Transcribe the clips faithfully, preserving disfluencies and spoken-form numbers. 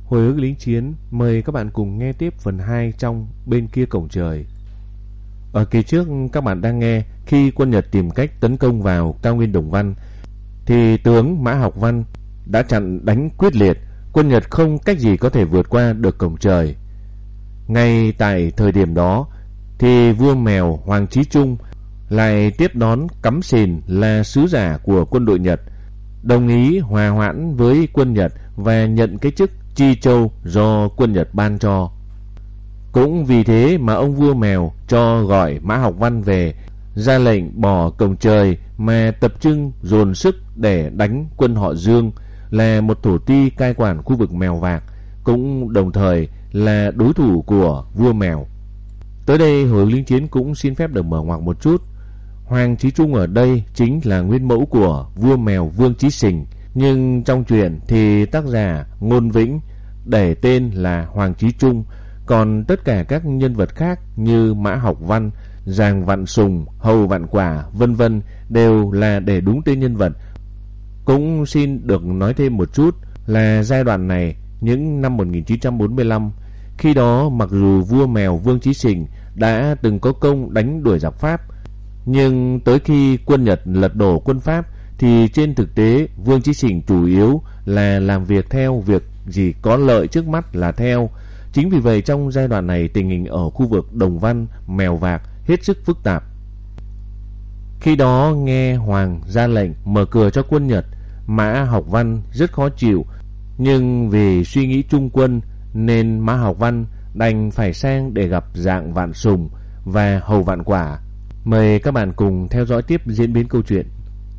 Hồi ức lính chiến, mời các bạn cùng nghe tiếp phần hai trong Bên kia cổng trời. Ở kỳ trước các bạn đang nghe khi quân Nhật tìm cách tấn công vào cao nguyên Đồng Văn thì tướng Mã Học Văn đã chặn đánh quyết liệt, quân Nhật không cách gì có thể vượt qua được cổng trời. Ngay tại thời điểm đó thì vua Mèo Hoàng Chí Trung lại tiếp đón Cắm Sìn là sứ giả của quân đội Nhật, đồng ý hòa hoãn với quân Nhật và nhận cái chức Chi Châu do quân Nhật ban cho. Cũng vì thế mà ông vua Mèo cho gọi Mã Học Văn về, ra lệnh bỏ cổng trời mà tập trung dồn sức để đánh quân họ Dương, là một thổ ti cai quản khu vực Mèo Vạc, cũng đồng thời là đối thủ của vua Mèo. Tới đây Hồi ức lính chiến cũng xin phép được mở ngoặc một chút. Hoàng Chí Trung ở đây chính là nguyên mẫu của vua Mèo Vương Chí Sình, nhưng trong truyện thì tác giả Ngôn Vĩnh để tên là Hoàng Chí Trung, còn tất cả các nhân vật khác như Mã Học Văn, Giàng Vạn Sùng, Hầu Vạn Quả, vân vân đều là để đúng tên nhân vật. Cũng xin được nói thêm một chút là giai đoạn này, những năm một nghìn chín trăm bốn mươi lăm, khi đó mặc dù vua Mèo Vương Chí Sình đã từng có công đánh đuổi giặc Pháp, nhưng tới khi quân Nhật lật đổ quân Pháp thì trên thực tế Vương Chí Sình chủ yếu là làm việc theo việc gì có lợi trước mắt là theo. Chính vì vậy trong giai đoạn này tình hình ở khu vực Đồng Văn, Mèo Vạc hết sức phức tạp. Khi đó nghe Hoàng ra lệnh mở cửa cho quân Nhật, Mã Học Văn rất khó chịu, nhưng vì suy nghĩ trung quân nên Mã Học Văn đành phải sang để gặp Giàng Vạn Sùng và Hầu Vạn Quả. Mời các bạn cùng theo dõi tiếp diễn biến câu chuyện.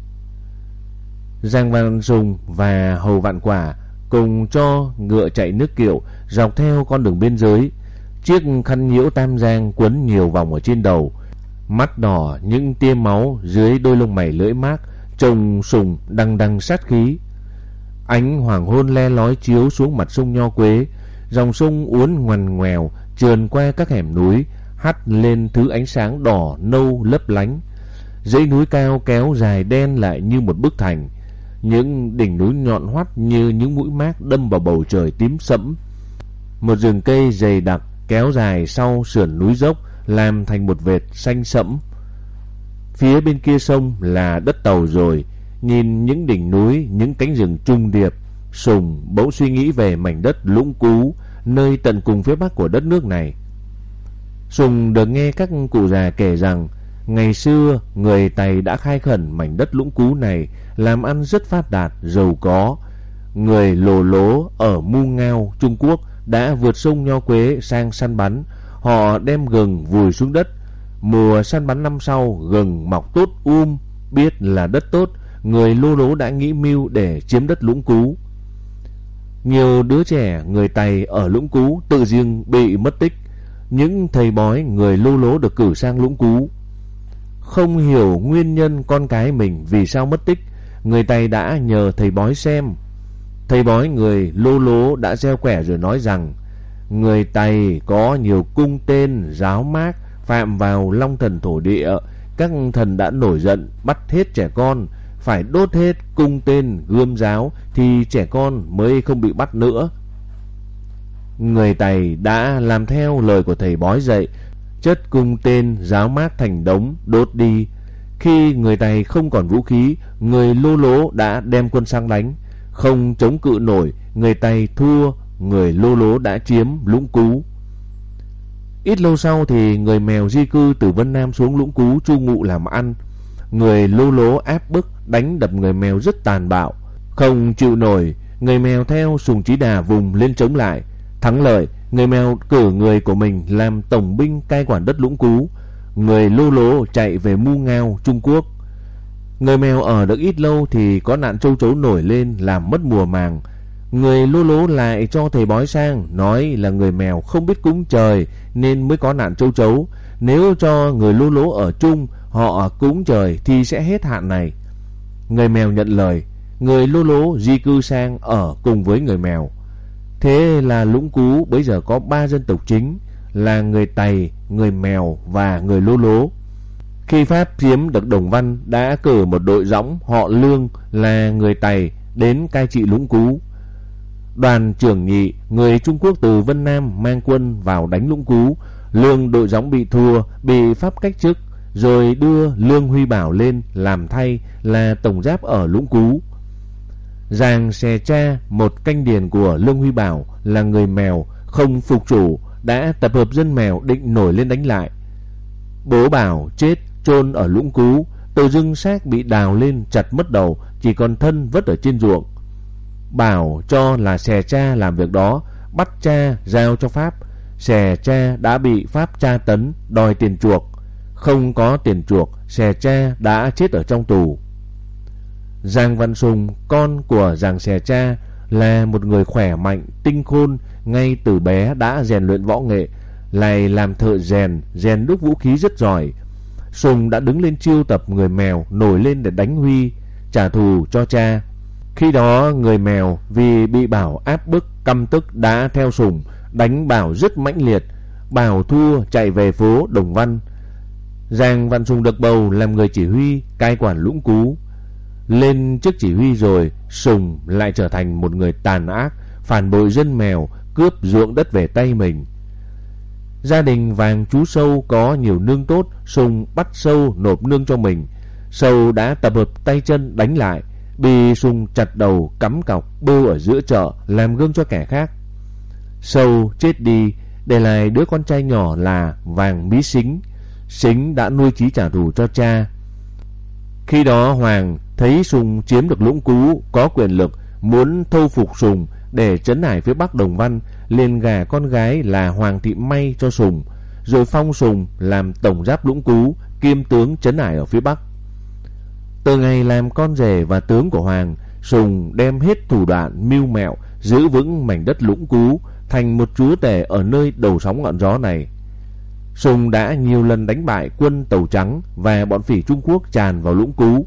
Giàng Vạn Sùng và Hầu Vạn Quả cùng cho ngựa chạy nước kiệu dọc theo con đường biên giới, chiếc khăn nhiễu tam giang quấn nhiều vòng ở trên đầu, mắt đỏ những tia máu dưới đôi lông mày lưỡi mác, trông Sùng đằng đằng sát khí. Ánh hoàng hôn le lói chiếu xuống mặt sông Nho Quế, dòng sông uốn ngoằn ngoèo trườn qua các hẻm núi, hắt lên thứ ánh sáng đỏ nâu lấp lánh. Dãy núi cao kéo dài đen lại như một bức thành, những đỉnh núi nhọn hoắt như những mũi mác đâm vào bầu trời tím sẫm. Một rừng cây dày đặc kéo dài sau sườn núi dốc làm thành một vệt xanh sẫm. Phía bên kia sông là đất Tàu rồi. Nhìn những đỉnh núi, những cánh rừng trùng điệp, Sùng bỗng suy nghĩ về mảnh đất Lũng Cú, nơi tận cùng phía bắc của đất nước này. Sùng được nghe các cụ già kể rằng ngày xưa người Tày đã khai khẩn mảnh đất Lũng Cú này, làm ăn rất phát đạt, giàu có. Người Lồ Lố ở Mu Ngao, Trung Quốc đã vượt sông Nho Quế sang săn bắn. Họ đem gừng vùi xuống đất. Mùa săn bắn năm sau, gừng mọc tốt um, biết là đất tốt, người Lô Lố đã nghĩ mưu để chiếm đất Lũng Cú. Nhiều đứa trẻ người Tày ở Lũng Cú tự dưng bị mất tích. Những thầy bói người Lô Lố được cử sang Lũng Cú. Không hiểu nguyên nhân con cái mình vì sao mất tích, người Tày đã nhờ thầy bói xem. Thầy bói người Lô Lố đã gieo quẻ rồi nói rằng người Tày có nhiều cung tên giáo mác phạm vào Long Thần thổ địa, các thần đã nổi giận bắt hết trẻ con, phải đốt hết cung tên gươm giáo thì trẻ con mới không bị bắt nữa. Người Tày đã làm theo lời của thầy bói dạy, chất cung tên giáo mác thành đống đốt đi. Khi người Tày không còn vũ khí, người Lô Lố đã đem quân sang đánh. Không chống cự nổi, người Tày thua, người Lô Lố đã chiếm Lũng Cú. Ít lâu sau thì người Mèo di cư từ Vân Nam xuống Lũng Cú tru ngụ làm ăn. Người Lô Lố áp bức đánh đập người Mèo rất tàn bạo. Không chịu nổi, người Mèo theo Sùng Trí Đà vùng lên chống lại. Thắng lợi, người Mèo cử người của mình làm tổng binh cai quản đất Lũng Cú. Người Lô Lố chạy về Mu Ngao, Trung Quốc. Người Mèo ở được ít lâu thì có nạn châu chấu nổi lên làm mất mùa màng. Người Lô Lố lại cho thầy bói sang, nói là người Mèo không biết cúng trời nên mới có nạn châu chấu. Nếu cho người Lô Lố ở chung, họ cúng trời thì sẽ hết hạn này. Người Mèo nhận lời, người Lô Lố di cư sang ở cùng với người Mèo. Thế là Lũng Cú bây giờ có ba dân tộc chính là người Tày, người Mèo và người Lô Lố. Khi Pháp chiếm được Đồng Văn đã cử một đội dõng họ Lương là người Tày đến cai trị Lũng Cú. Đoàn trưởng Nhị, người Trung Quốc từ Vân Nam, mang quân vào đánh Lũng Cú. Lương Đội Gióng bị thua, bị Pháp cách chức, rồi đưa Lương Huy Bảo lên làm thay là tổng giáp ở Lũng Cú. Giàng Xè Cha, một canh điền của Lương Huy Bảo, là người Mèo, không phục chủ, đã tập hợp dân Mèo định nổi lên đánh lại. Bố Bảo chết chôn ở Lũng Cú, tự dưng xác bị đào lên chặt mất đầu, chỉ còn thân vất ở trên ruộng. Bảo cho là Xè Cha làm việc đó, bắt cha giao cho Pháp. Xè Cha đã bị Pháp tra tấn, đòi tiền chuộc. Không có tiền chuộc, Xè Cha đã chết ở trong tù. Giàng Văn Sùng, con của Giàng Xè Cha, là một người khỏe mạnh, tinh khôn, ngay từ bé đã rèn luyện võ nghệ, lại làm thợ rèn, rèn đúc vũ khí rất giỏi. Sùng đã đứng lên chiêu tập người Mèo nổi lên để đánh Huy, trả thù cho cha. Khi đó người Mèo vì bị Bảo áp bức căm tức đã theo Sùng đánh Bảo rất mãnh liệt. Bảo thua chạy về phố Đồng Văn. Giàng Văn Sùng được bầu làm người chỉ huy cai quản Lũng Cú. Lên chức chỉ huy rồi, Sùng lại trở thành một người tàn ác, phản bội dân Mèo, cướp ruộng đất về tay mình. Gia đình Vàng chú Sâu có nhiều nương tốt, Sùng bắt Sâu nộp nương cho mình. Sâu đã tập hợp tay chân đánh lại, bị Sùng chặt đầu cắm cọc bêu ở giữa chợ làm gương cho kẻ khác. Sâu chết đi, để lại đứa con trai nhỏ là Vàng Mí Sính. Sính đã nuôi chí trả thù cho cha. Khi đó Hoàng thấy Sùng chiếm được Lũng Cú, có quyền lực, muốn thâu phục Sùng để trấn ải phía bắc Đồng Văn, liền gả con gái là Hoàng Thị May cho Sùng, rồi phong Sùng làm tổng giáp Lũng Cú, kiêm tướng trấn ải ở phía bắc. Từ ngày làm con rể và tướng của Hoàng, Sùng đem hết thủ đoạn mưu mẹo giữ vững mảnh đất Lũng Cú, thành một chúa tể ở nơi đầu sóng ngọn gió này. Sùng đã nhiều lần đánh bại quân Tàu Trắng và bọn phỉ Trung Quốc tràn vào Lũng Cú.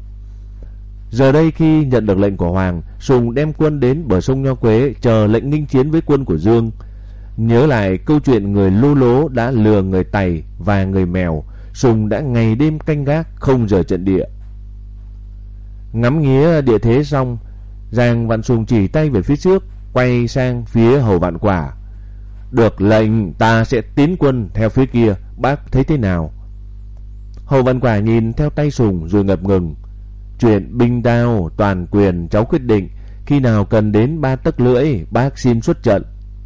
Giờ đây khi nhận được lệnh của Hoàng, Sùng đem quân đến bờ sông Nho Quế chờ lệnh nghinh chiến với quân của Dương. Nhớ lại câu chuyện người Lô Lố đã lừa người Tày và người Mèo, Sùng đã ngày đêm canh gác không rời trận địa. Ngắm nghía địa thế xong, Giàng Vạn Sùng chỉ tay về phía trước, quay sang phía Hầu Vạn Quả. Được lệnh, ta sẽ tiến quân theo phía kia, bác thấy thế nào? Hầu Vạn Quả nhìn theo tay Sùng rồi ngập ngừng. Chuyện binh đao toàn quyền cháu quyết định, khi nào cần đến ba tấc lưỡi, bác xin xuất trận.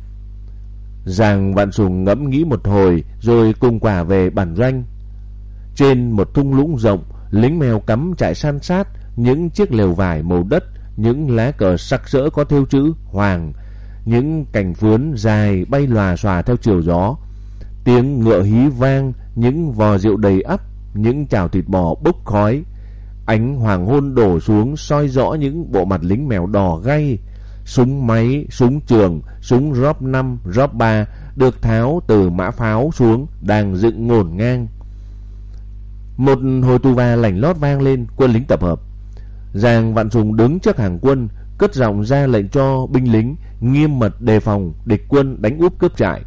Giàng Vạn Sùng ngẫm nghĩ một hồi rồi cùng Quả về bản doanh. Trên một thung lũng rộng, lính Mèo cắm trại san sát, những chiếc lều vải màu đất, những lá cờ sặc sỡ có thêu chữ Hoàng, những cành phướn dài bay lòa xòa theo chiều gió. Tiếng ngựa hí vang, những vò rượu đầy ắp, những chảo thịt bò bốc khói. Ánh hoàng hôn đổ xuống soi rõ những bộ mặt lính Mèo đỏ gay. Súng máy, súng trường, súng róp năm, róp ba được tháo từ mã pháo xuống, đang dựng ngổn ngang. Một hồi tù va lảnh lót vang lên, quân lính tập hợp. Giàng Vạn Sùng đứng trước hàng quân, cất giọng ra lệnh cho binh lính nghiêm mật đề phòng địch quân đánh úp cướp trại.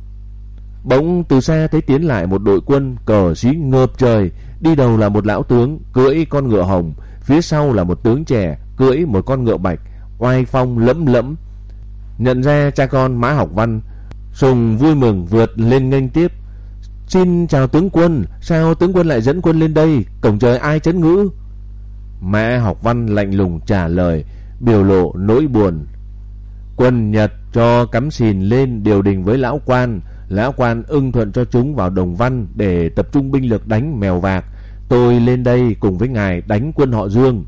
Bỗng từ xa thấy tiến lại một đội quân, cờ xí ngợp trời, đi đầu là một lão tướng cưỡi con ngựa hồng, phía sau là một tướng trẻ cưỡi một con ngựa bạch, oai phong lẫm lẫm. Nhận ra cha con Mã Học Văn, Sùng vui mừng vượt lên nghênh tiếp. Xin chào tướng quân, sao tướng quân lại dẫn quân lên đây, cổng trời ai trấn ngữ? Mã Học Văn lạnh lùng trả lời, biểu lộ nỗi buồn. Quân Nhật cho cắm xìn lên điều đình với lão quan, lão quan ưng thuận cho chúng vào Đồng Văn để tập trung binh lực đánh Mèo Vạc. Tôi lên đây cùng với ngài đánh quân họ Dương.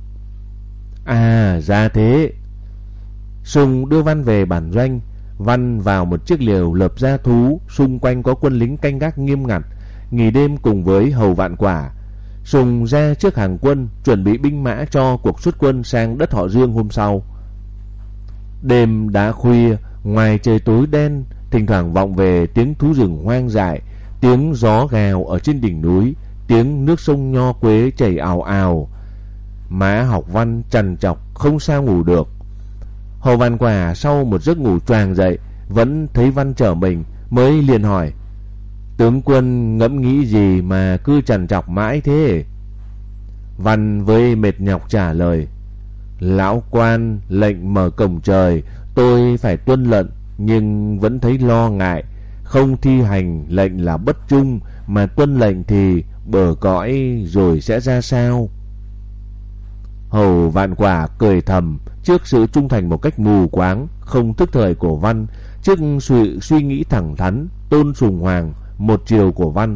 À, ra thế. Sùng đưa Văn về bản doanh. Văn vào một chiếc liều lợp da thú, xung quanh có quân lính canh gác nghiêm ngặt, nghỉ đêm cùng với Hầu Vạn Quả. Sùng ra trước hàng quân, chuẩn bị binh mã cho cuộc xuất quân sang đất họ Dương hôm sau. Đêm đã khuya, ngoài trời tối đen, thỉnh thoảng vọng về tiếng thú rừng hoang dại, tiếng gió gào ở trên đỉnh núi, tiếng nước sông Nho Quế chảy ào ào. Mã Học Văn trằn trọc không sao ngủ được. Hầu Vạn Quả sau một giấc ngủ choàng dậy, vẫn thấy Văn trở mình, mới liền hỏi: tướng quân ngẫm nghĩ gì mà cứ trằn trọc mãi thế? Văn với mệt nhọc trả lời: lão quan lệnh mở cổng trời, Tôi phải tuân lệnh nhưng vẫn thấy lo ngại. Không thi hành lệnh là bất trung, mà tuân lệnh thì bờ cõi rồi sẽ ra sao? Hầu Vạn Quả cười thầm trước sự trung thành một cách mù quáng, không thức thời của Văn, trước suy, suy nghĩ thẳng thắn, tôn sùng Hoàng một chiều của Văn.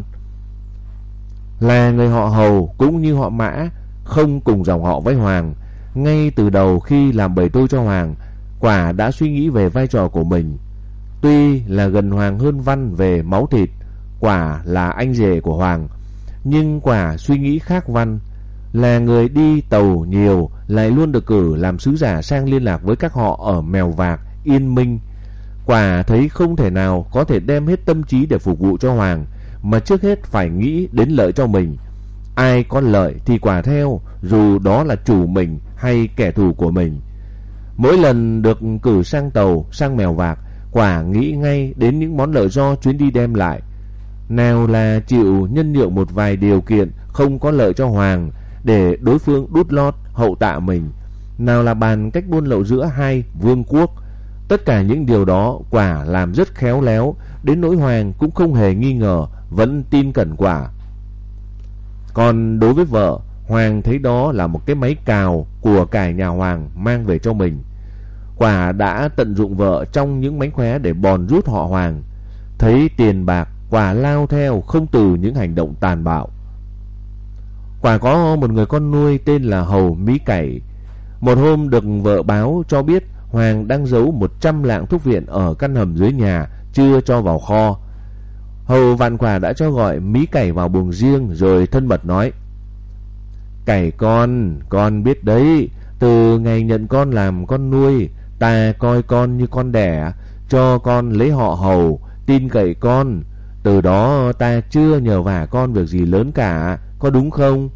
Là người họ Hầu cũng như họ Mã, không cùng dòng họ với Hoàng. Ngay từ đầu khi làm bầy tôi cho Hoàng, Quả đã suy nghĩ về vai trò của mình. Tuy là gần Hoàng hơn Văn về máu thịt, Quả là anh rể của Hoàng, nhưng Quả suy nghĩ khác Văn. Là người đi tàu nhiều, lại luôn được cử làm sứ giả sang liên lạc với các họ ở Mèo Vạc, Yên Minh. Quả thấy không thể nào có thể đem hết tâm trí để phục vụ cho Hoàng, mà trước hết phải nghĩ đến lợi cho mình. Ai có lợi thì Quả theo, dù đó là chủ mình hay kẻ thù của mình. Mỗi lần được cử sang tàu, sang Mèo Vạc, Quả nghĩ ngay đến những món lợi do chuyến đi đem lại. Nào là chịu nhân nhượng một vài điều kiện không có lợi cho Hoàng để đối phương đút lót hậu tạ mình, nào là bàn cách buôn lậu giữa hai vương quốc. Tất cả những điều đó Quả làm rất khéo léo, đến nỗi Hoàng cũng không hề nghi ngờ, vẫn tin cẩn Quả. Còn đối với vợ, Hoàng thấy đó là một cái máy cào của cải nhà Hoàng mang về cho mình. Quả đã tận dụng vợ trong những mánh khóe để bòn rút họ Hoàng. Thấy tiền bạc, Quả lao theo không từ những hành động tàn bạo. Quả có một người con nuôi tên là Hầu Mí Cẩy. Một hôm được vợ báo cho biết Hoàng đang giấu một trăm lạng thuốc viện ở căn hầm dưới nhà, chưa cho vào kho. Hầu Vạn Quả đã cho gọi Mí Cẩy vào buồng riêng rồi thân mật nói: Cẩy con, con biết đấy, từ ngày nhận con làm con nuôi, ta coi con như con đẻ, cho con lấy họ Hầu, tin cậy con. Từ đó ta chưa nhờ vả con việc gì lớn cả, có đúng không?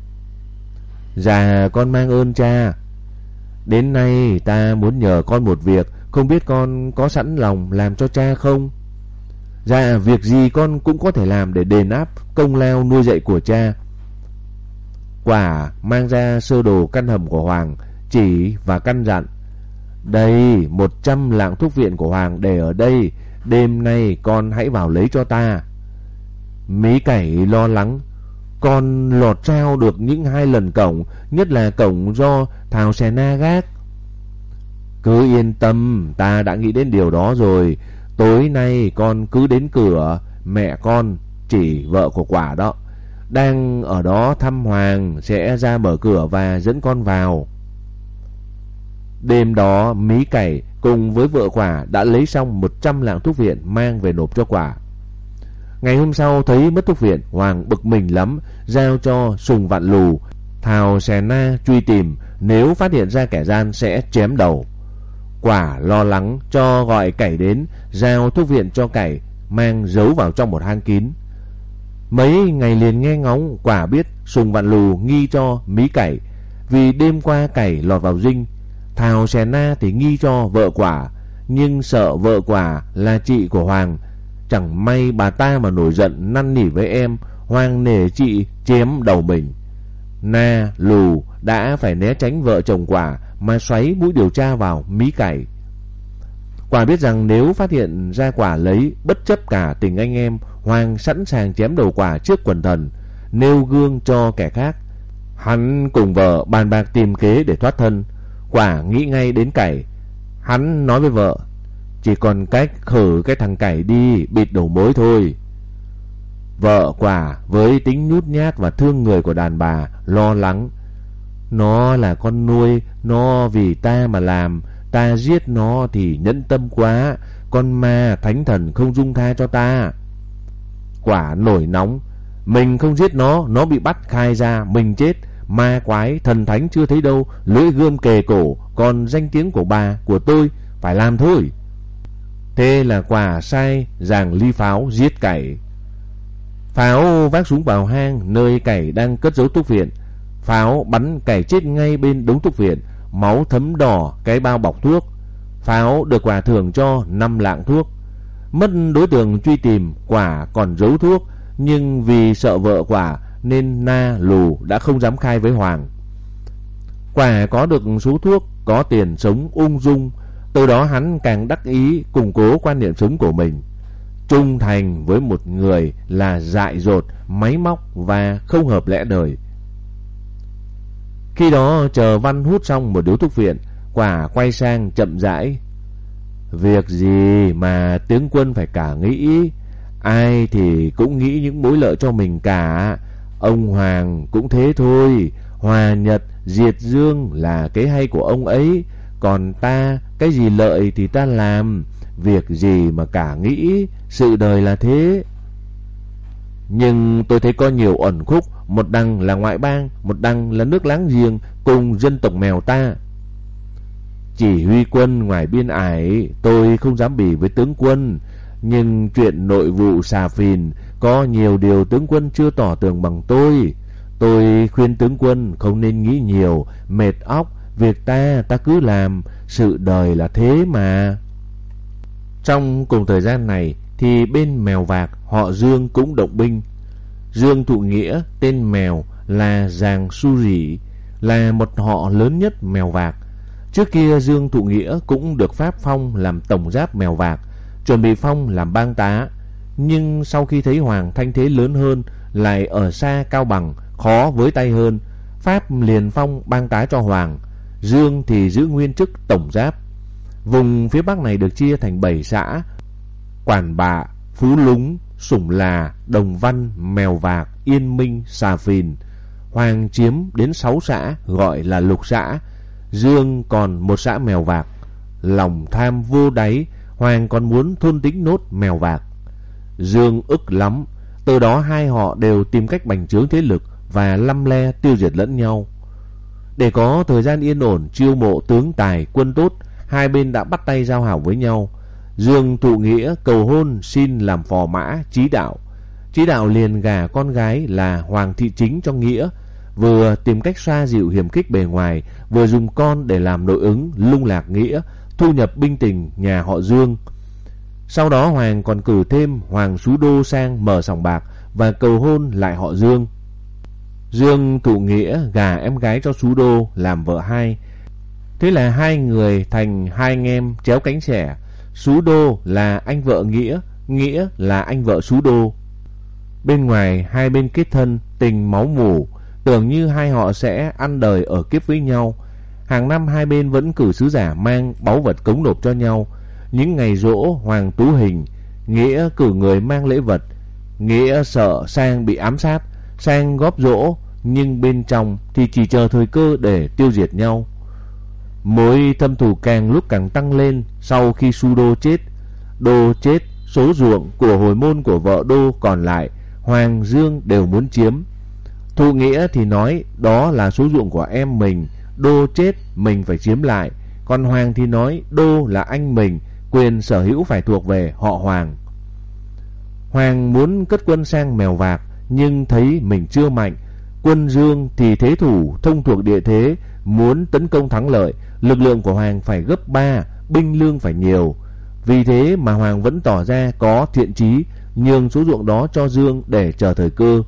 Dạ con mang ơn cha. Đến nay ta muốn nhờ con một việc, không biết con có sẵn lòng làm cho cha không? Dạ việc gì con cũng có thể làm để đền đáp công lao nuôi dạy của cha. Quả mang ra sơ đồ căn hầm của Hoàng, chỉ và căn dặn: Đây, một trăm lạng thuốc viện của Hoàng để ở đây, đêm nay con hãy vào lấy cho ta. Mí Cẩy lo lắng: Con lọt sao được những hai lần cổng, nhất là cổng do Thảo Xè Na gác. Cứ yên tâm, ta đã nghĩ đến điều đó rồi. Tối nay con cứ đến cửa, mẹ con, chỉ vợ của Quả đó, đang ở đó thăm Hoàng, sẽ ra mở cửa và dẫn con vào. Đêm đó Mí Cẩy cùng với vợ Quả đã lấy xong một trăm lạng thuốc viện mang về nộp cho Quả. Ngày hôm sau thấy mất thuốc viện, Hoàng bực mình lắm, giao cho Sùng Vạn Lù, Thảo Xè Na truy tìm, nếu phát hiện ra kẻ gian sẽ chém đầu. Quả lo lắng cho gọi Cẩy đến, giao thuốc viện cho Cẩy, mang giấu vào trong một hang kín. Mấy ngày liền nghe ngóng, Quả biết Sùng Vạn Lù nghi cho Mí Cẩy, vì đêm qua Cẩy lọt vào dinh. Thảo Xè Na thì nghi cho vợ Quả, nhưng sợ vợ Quả là chị của Hoàng, chẳng may bà ta mà nổi giận năn nỉ với em, Hoàng nể chị chém đầu mình. Na, Lù đã phải né tránh vợ chồng Quả mà xoáy mũi điều tra vào Mí Cẩy. Quả biết rằng nếu phát hiện ra Quả lấy, bất chấp cả tình anh em, Hoàng sẵn sàng chém đầu Quả trước quần thần, nêu gương cho kẻ khác. Hắn cùng vợ bàn bạc tìm kế để thoát thân. Quả nghĩ ngay đến Cẩy. Hắn nói với vợ: Chỉ còn cách khử cái thằng Cẩy đi, bịt đầu mối thôi. Vợ Quả với tính nhút nhát và thương người của đàn bà lo lắng: Nó là con nuôi, nó vì ta mà làm, ta giết nó thì nhẫn tâm quá, con ma thánh thần không dung tha cho ta. Quả nổi nóng: Mình không giết nó, nó bị bắt khai ra mình chết, ma quái thần thánh chưa thấy đâu, lưỡi gươm kề cổ, còn danh tiếng của bà, của tôi phải làm thôi. Thế là Quả sai giàng ly pháo giết Cẩy. Pháo vác súng vào hang nơi Cẩy đang cất giấu thuốc viện. Pháo bắn Cẩy chết ngay bên đống thuốc viện, máu thấm đỏ cái bao bọc thuốc. Pháo được Quả thưởng cho năm lạng thuốc. Mất đối tượng truy tìm, Quả còn giấu thuốc, nhưng vì sợ vợ Quả nên Na, Lù đã không dám khai với Hoàng. Quả có được số thuốc, có tiền sống ung dung, Từ đó hắn càng đắc ý củng cố quan niệm sống của mình. Trung thành với một người là dại dột, máy móc và không hợp lẽ đời. Khi đó chờ Văn hút xong một điếu thuốc viện, Quả quay sang chậm rãi. Việc gì mà tướng quân phải cả nghĩ? Ai thì cũng nghĩ những mối lợi cho mình cả. Ông Hoàng cũng thế thôi. Hòa Nhật diệt Dương là cái hay của ông ấy. Còn ta, cái gì lợi thì ta làm. Việc gì mà cả nghĩ. Sự đời là thế. Nhưng tôi thấy có nhiều uẩn khúc. Một đằng là ngoại bang, một đằng là nước láng giềng cùng dân tộc Mèo ta. Chỉ huy quân ngoài biên ải, tôi không dám bì với tướng quân. Nhưng chuyện nội vụ xà phìn có nhiều điều tướng quân chưa tỏ tường bằng tôi. Tôi khuyên tướng quân không nên nghĩ nhiều, mệt óc. Việc ta, ta cứ làm. Sự đời là thế mà. Trong cùng thời gian này thì bên Mèo Vạc họ Dương cũng động binh. Dương Thụ Nghĩa, tên Mèo là Giàng Su Rỉ, là một họ lớn nhất Mèo Vạc. Trước kia Dương Thụ Nghĩa cũng được Pháp phong làm tổng giáp Mèo Vạc, chuẩn bị phong làm bang tá. Nhưng sau khi thấy Hoàng thanh thế lớn hơn, lại ở xa Cao Bằng, khó với tay hơn, Pháp liền phong bang tá cho Hoàng. Dương thì giữ nguyên chức tổng giáp. Vùng phía Bắc này được chia thành bảy xã: Quản Bạ, Phú Lúng, Sủng Là, Đồng Văn, Mèo Vạc, Yên Minh, Xà Phìn. Hoàng chiếm đến sáu xã gọi là lục xã. Dương còn một xã Mèo Vạc. Lòng tham vô đáy, Hoàng còn muốn thôn tính nốt Mèo Vạc. Dương ức lắm. Từ đó hai họ đều tìm cách bành trướng thế lực và lăm le tiêu diệt lẫn nhau. Để có thời gian yên ổn chiêu mộ tướng tài quân tốt, hai bên đã bắt tay giao hảo với nhau. Dương Thụ Nghĩa cầu hôn xin làm phò mã Chí Đạo. Chí Đạo liền gả con gái là Hoàng Thị Chính cho Nghĩa, vừa tìm cách xoa dịu hiểm khích bề ngoài, vừa dùng con để làm nội ứng lung lạc Nghĩa, thu nhập binh tình nhà họ Dương. Sau đó Hoàng còn cử thêm Hoàng Sú Đô sang mở sòng bạc và cầu hôn lại họ Dương. Dương Thụ Nghĩa gả em gái cho Sú Đô làm vợ hai. Thế là hai người thành hai anh em chéo cánh sẻ. Sú Đô là anh vợ Nghĩa, Nghĩa là anh vợ Sú Đô. Bên ngoài hai bên kết thân tình máu mủ, tưởng như hai họ sẽ ăn đời ở kiếp với nhau. Hàng năm hai bên vẫn cử sứ giả mang báu vật cống nộp cho nhau. Những ngày giỗ Hoàng Tú Hình, Nghĩa cử người mang lễ vật. Nghĩa sợ Sang bị ám sát, Sang góp dỗ, nhưng bên trong thì chỉ chờ thời cơ để tiêu diệt nhau. Mối thâm thù càng lúc càng tăng lên sau khi Su Đô chết. Đô chết, số ruộng của hồi môn của vợ Đô còn lại, Hoàng Dương đều muốn chiếm. Thụ Nghĩa thì nói đó là số ruộng của em mình, Đô chết mình phải chiếm lại. Còn Hoàng thì nói Đô là anh mình, quyền sở hữu phải thuộc về họ Hoàng. Hoàng muốn cất quân sang Mèo Vạc, nhưng thấy mình chưa mạnh. Quân Dương thì thế thủ thông thuộc địa thế, muốn tấn công thắng lợi, lực lượng của Hoàng phải gấp ba, binh lương phải nhiều. Vì thế mà Hoàng vẫn tỏ ra có thiện chí, nhường số ruộng đó cho Dương để chờ thời cơ.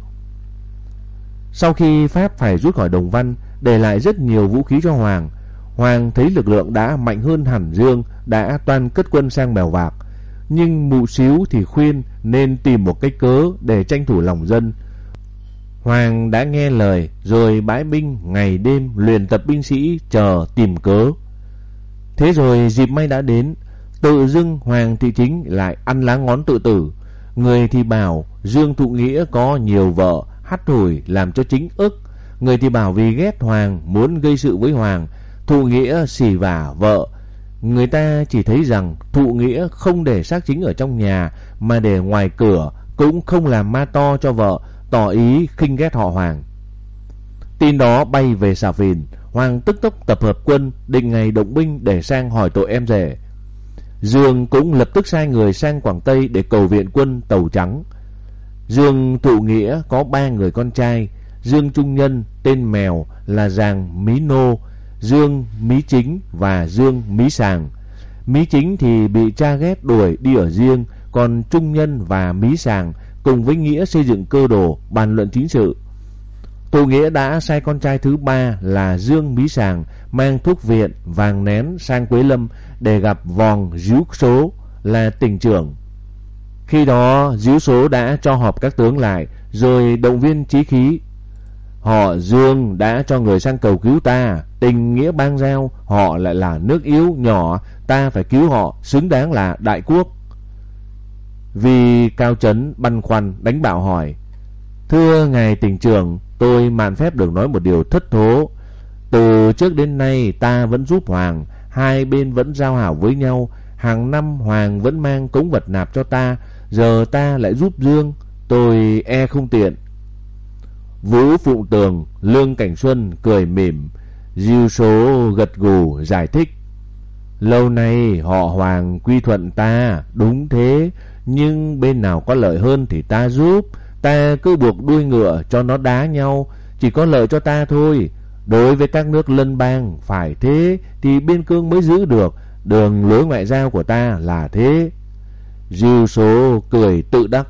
Sau khi Pháp phải rút khỏi Đồng Văn, để lại rất nhiều vũ khí cho Hoàng, Hoàng thấy lực lượng đã mạnh hơn hẳn Dương, đã toan cất quân sang Mèo Vạc. Nhưng mụ xíu thì khuyên nên tìm một cái cớ để tranh thủ lòng dân. Hoàng đã nghe lời rồi bãi binh ngày đêm luyện tập binh sĩ chờ tìm cớ. Thế rồi dịp may đã đến, tự dưng Hoàng Thị Chính lại ăn lá ngón tự tử. Người thì bảo Dương Thụ Nghĩa có nhiều vợ, hắt hủi làm cho Chính ức. Người thì bảo vì ghét Hoàng muốn gây sự với Hoàng, Thụ Nghĩa xỉ vả vợ. Người ta chỉ thấy rằng Thụ Nghĩa không để xác Chính ở trong nhà mà để ngoài cửa, cũng không làm ma to cho vợ, tỏ ý khinh ghét họ Hoàng. Tin đó bay về Xà Phìn, Hoàng tức tốc tập hợp quân, định ngày động binh để sang hỏi tội em rể. Dương cũng lập tức sai người sang Quảng Tây để cầu viện quân Tàu Trắng. Dương Thụ Nghĩa có ba người con trai: Dương Trung Nhân tên Mèo là Giàng Mí Nô, Dương Mí Chính và Dương Mí Sàng. Mí Chính thì bị cha ghét đuổi đi ở riêng, còn Trung Nhân và Mí Sàng cùng với Nghĩa xây dựng cơ đồ, bàn luận chính sự. Thụ Nghĩa đã sai con trai thứ ba là Dương Mí Sàng mang thuốc viện, vàng nén sang Quế Lâm để gặp Vòng Díu Số là tỉnh trưởng. Khi đó Díu Số đã cho họp các tướng lại rồi động viên chí khí. Họ Dương đã cho người sang cầu cứu ta, tình nghĩa bang giao, họ lại là nước yếu nhỏ, ta phải cứu họ, xứng đáng là đại quốc. Vì Cao Chấn băn khoăn đánh bạo hỏi: Thưa ngài tỉnh trưởng, tôi mạn phép được nói một điều thất thố. Từ trước đến nay ta vẫn giúp Hoàng, hai bên vẫn giao hảo với nhau, hàng năm Hoàng vẫn mang cống vật nạp cho ta, giờ ta lại giúp Dương, tôi e không tiện. Vũ Phụng Tường, Lương Cảnh Xuân cười mỉm, Diêu Số gật gù giải thích: Lâu nay họ Hoàng quy thuận ta, đúng thế, nhưng bên nào có lợi hơn thì ta giúp. Ta cứ buộc đuôi ngựa cho nó đá nhau, chỉ có lợi cho ta thôi. Đối với các nước lân bang phải thế thì biên cương mới giữ được, đường lối ngoại giao của ta là thế. Diêu Số cười tự đắc.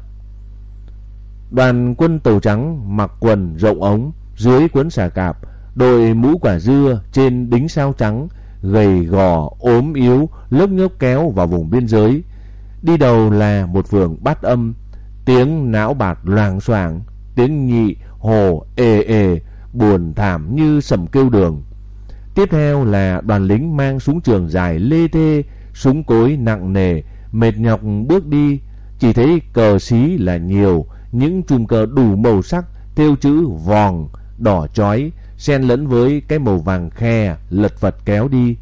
Đoàn quân Tàu Trắng mặc quần rộng ống, dưới quấn xà cạp, đội mũ quả dưa, trên đính sao trắng, gầy gò ốm yếu, lốc nhốc kéo vào vùng biên giới. Đi đầu là một phường bát âm, tiếng não bạt loàng xoảng, tiếng nhị hồ ề ề buồn thảm như sầm kêu đường. Tiếp theo là đoàn lính mang súng trường dài lê thê, súng cối nặng nề, mệt nhọc bước đi. Chỉ thấy cờ xí là nhiều, những chùm cờ đủ màu sắc, thêu chữ vòng đỏ chói, xen lẫn với cái màu vàng khe lật phật kéo đi.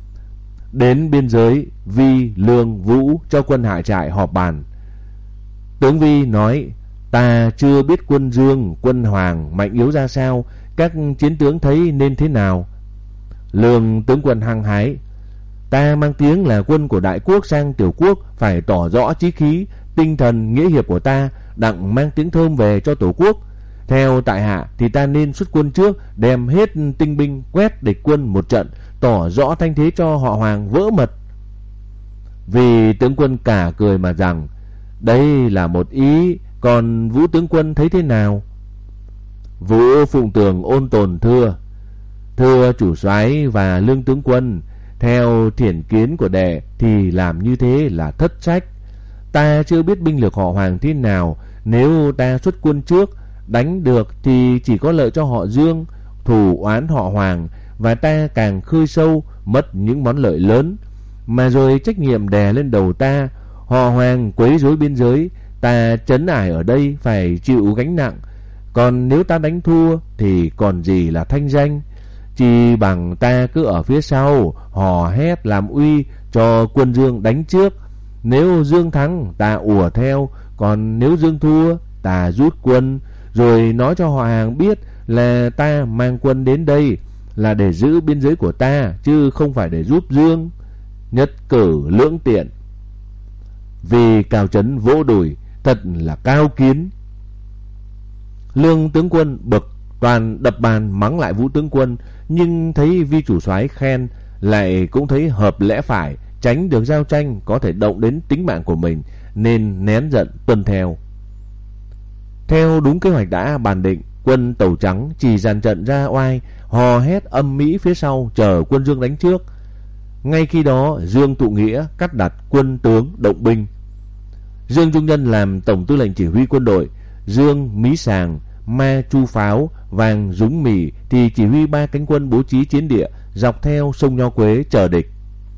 Đến biên giới, Vi, Lương, Vũ cho quân hạ trại họp bàn. Tướng Vi nói: Ta chưa biết quân Dương, quân Hoàng mạnh yếu ra sao, các chiến tướng thấy nên thế nào? Lương tướng quân hăng hái: Ta mang tiếng là quân của đại quốc sang tiểu quốc, phải tỏ rõ chí khí, tinh thần nghĩa hiệp của ta, đặng mang tiếng thơm về cho tổ quốc. Theo tại hạ thì ta nên xuất quân trước, đem hết tinh binh quét địch quân một trận, tỏ rõ thanh thế cho họ Hoàng vỡ mật. Vì tướng quân cả cười mà rằng: Đây là một ý, còn Vũ tướng quân thấy thế nào? Vũ Phụng Tường ôn tồn thưa: Thưa chủ soái và Lương tướng quân, theo thiển kiến của đệ thì làm như thế là thất trách. Ta chưa biết binh lực họ Hoàng thế nào, nếu ta xuất quân trước, đánh được thì chỉ có lợi cho họ Dương, thù oán họ Hoàng, và ta càng khơi sâu, mất những món lợi lớn. Mà rồi trách nhiệm đè lên đầu ta, họ Hoàng quấy rối biên giới, ta trấn ải ở đây phải chịu gánh nặng. Còn nếu ta đánh thua thì còn gì là thanh danh. Chỉ bằng ta cứ ở phía sau hò hét làm uy cho quân Dương đánh trước. Nếu Dương thắng ta ùa theo, còn nếu Dương thua ta rút quân, rồi nói cho họ Hàng biết là ta mang quân đến đây là để giữ biên giới của ta, chứ không phải để giúp Dương. Nhất cử lưỡng tiện. Vì Cao Chấn vỗ đùi: Thật là cao kiến. Lương tướng quân bực, toàn đập bàn mắng lại Vũ tướng quân, nhưng thấy Vi chủ soái khen, lại cũng thấy hợp lẽ phải, tránh được giao tranh có thể động đến tính mạng của mình, nên nén giận tuân theo. Theo đúng kế hoạch đã bàn định, quân Tàu Trắng chỉ dàn trận ra oai, hò hét âm mỹ phía sau chờ quân Dương đánh trước. Ngay khi đó Dương Thụ Nghĩa cắt đặt quân tướng động binh. Dương Trung Nhân làm tổng tư lệnh chỉ huy quân đội, Dương Mí Sàng, Ma Chu Pháo, Vàng Dúng Mì thì chỉ huy ba cánh quân bố trí chiến địa dọc theo sông Nho Quế chờ địch.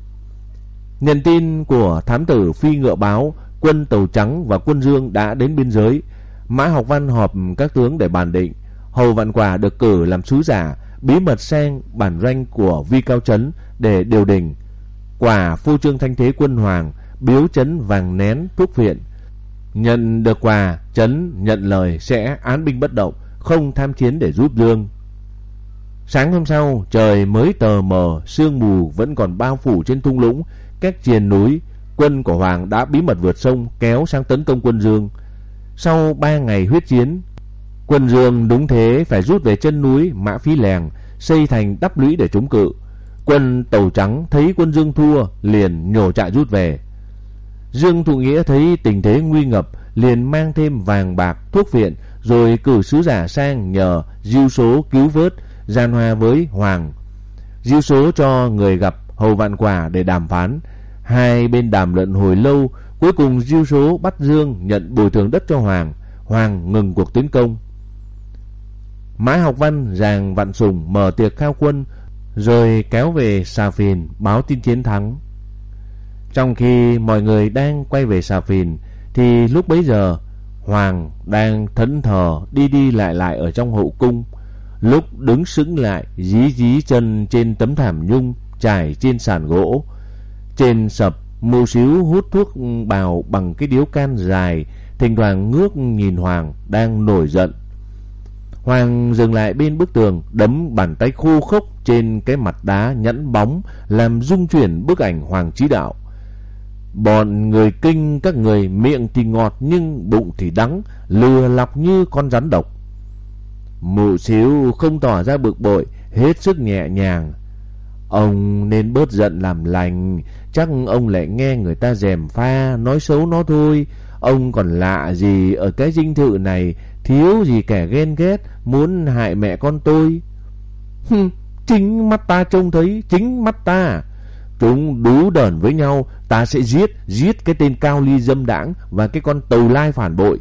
Nhận tin của thám tử Phi Ngựa báo quân Tàu Trắng và quân Dương đã đến biên giới, Mã Học Văn họp các tướng để bàn định. Hầu Vạn Quả được cử làm sứ giả, bí mật sang bản doanh của Vi Cao Chấn để điều đình. Quả phô trương thanh thế quân Hoàng, biếu Chấn vàng nén thuốc viện. Nhận được quà, Chấn nhận lời sẽ án binh bất động, không tham chiến để giúp Dương. Sáng hôm sau, trời mới tờ mờ, sương mù vẫn còn bao phủ trên thung lũng các triền núi. Quân của Hoàng đã bí mật vượt sông kéo sang tấn công quân Dương. Sau ba ngày huyết chiến, quân Dương đúng thế phải rút về chân núi Mã Phi Lèng, xây thành đắp lũy để chống cự. Quân Tàu Trắng thấy quân Dương thua, liền nhổ trại rút về. Dương Thụ Nghĩa thấy tình thế nguy ngập, liền mang thêm vàng bạc, thuốc viện, rồi cử sứ giả sang nhờ Diêu Số cứu vớt, giàn hòa với Hoàng. Diêu Số cho người gặp Hầu Vạn Quả để đàm phán. Hai bên đàm luận hồi lâu, cuối cùng Diêu Số bắt Dương nhận bồi thường đất cho Hoàng. Hoàng ngừng cuộc tiến công. Mã Học Văn giàng Vạn Sùng mở tiệc khao quân, rồi kéo về Xà Phìn báo tin chiến thắng. Trong khi mọi người đang quay về Xà Phìn, thì lúc bấy giờ Hoàng đang thẫn thờ đi đi lại lại ở trong hậu cung. Lúc đứng sững lại, dí dí chân trên tấm thảm nhung trải trên sàn gỗ. Trên sập, Mụ Xíu hút thuốc bào bằng cái điếu can dài, thỉnh thoảng ngước nhìn Hoàng đang nổi giận. Hoàng dừng lại bên bức tường, đấm bàn tay khô khốc trên cái mặt đá nhẵn bóng, làm rung chuyển bức ảnh Hoàng Chí Đạo. Bọn người Kinh các người miệng thì ngọt nhưng bụng thì đắng, lừa lọc như con rắn độc. Mụ Xíu không tỏ ra bực bội, hết sức nhẹ nhàng. Ông nên bớt giận làm lành, chắc ông lại nghe người ta gièm pha nói xấu nó thôi. Ông còn lạ gì ở cái dinh thự này, thiếu gì kẻ ghen ghét muốn hại mẹ con tôi. Hừm, chính mắt ta trông thấy, chính mắt ta. Chúng đú đờn với nhau, ta sẽ giết, giết cái tên Cao Ly dâm đãng và cái con Tàu Lai phản bội.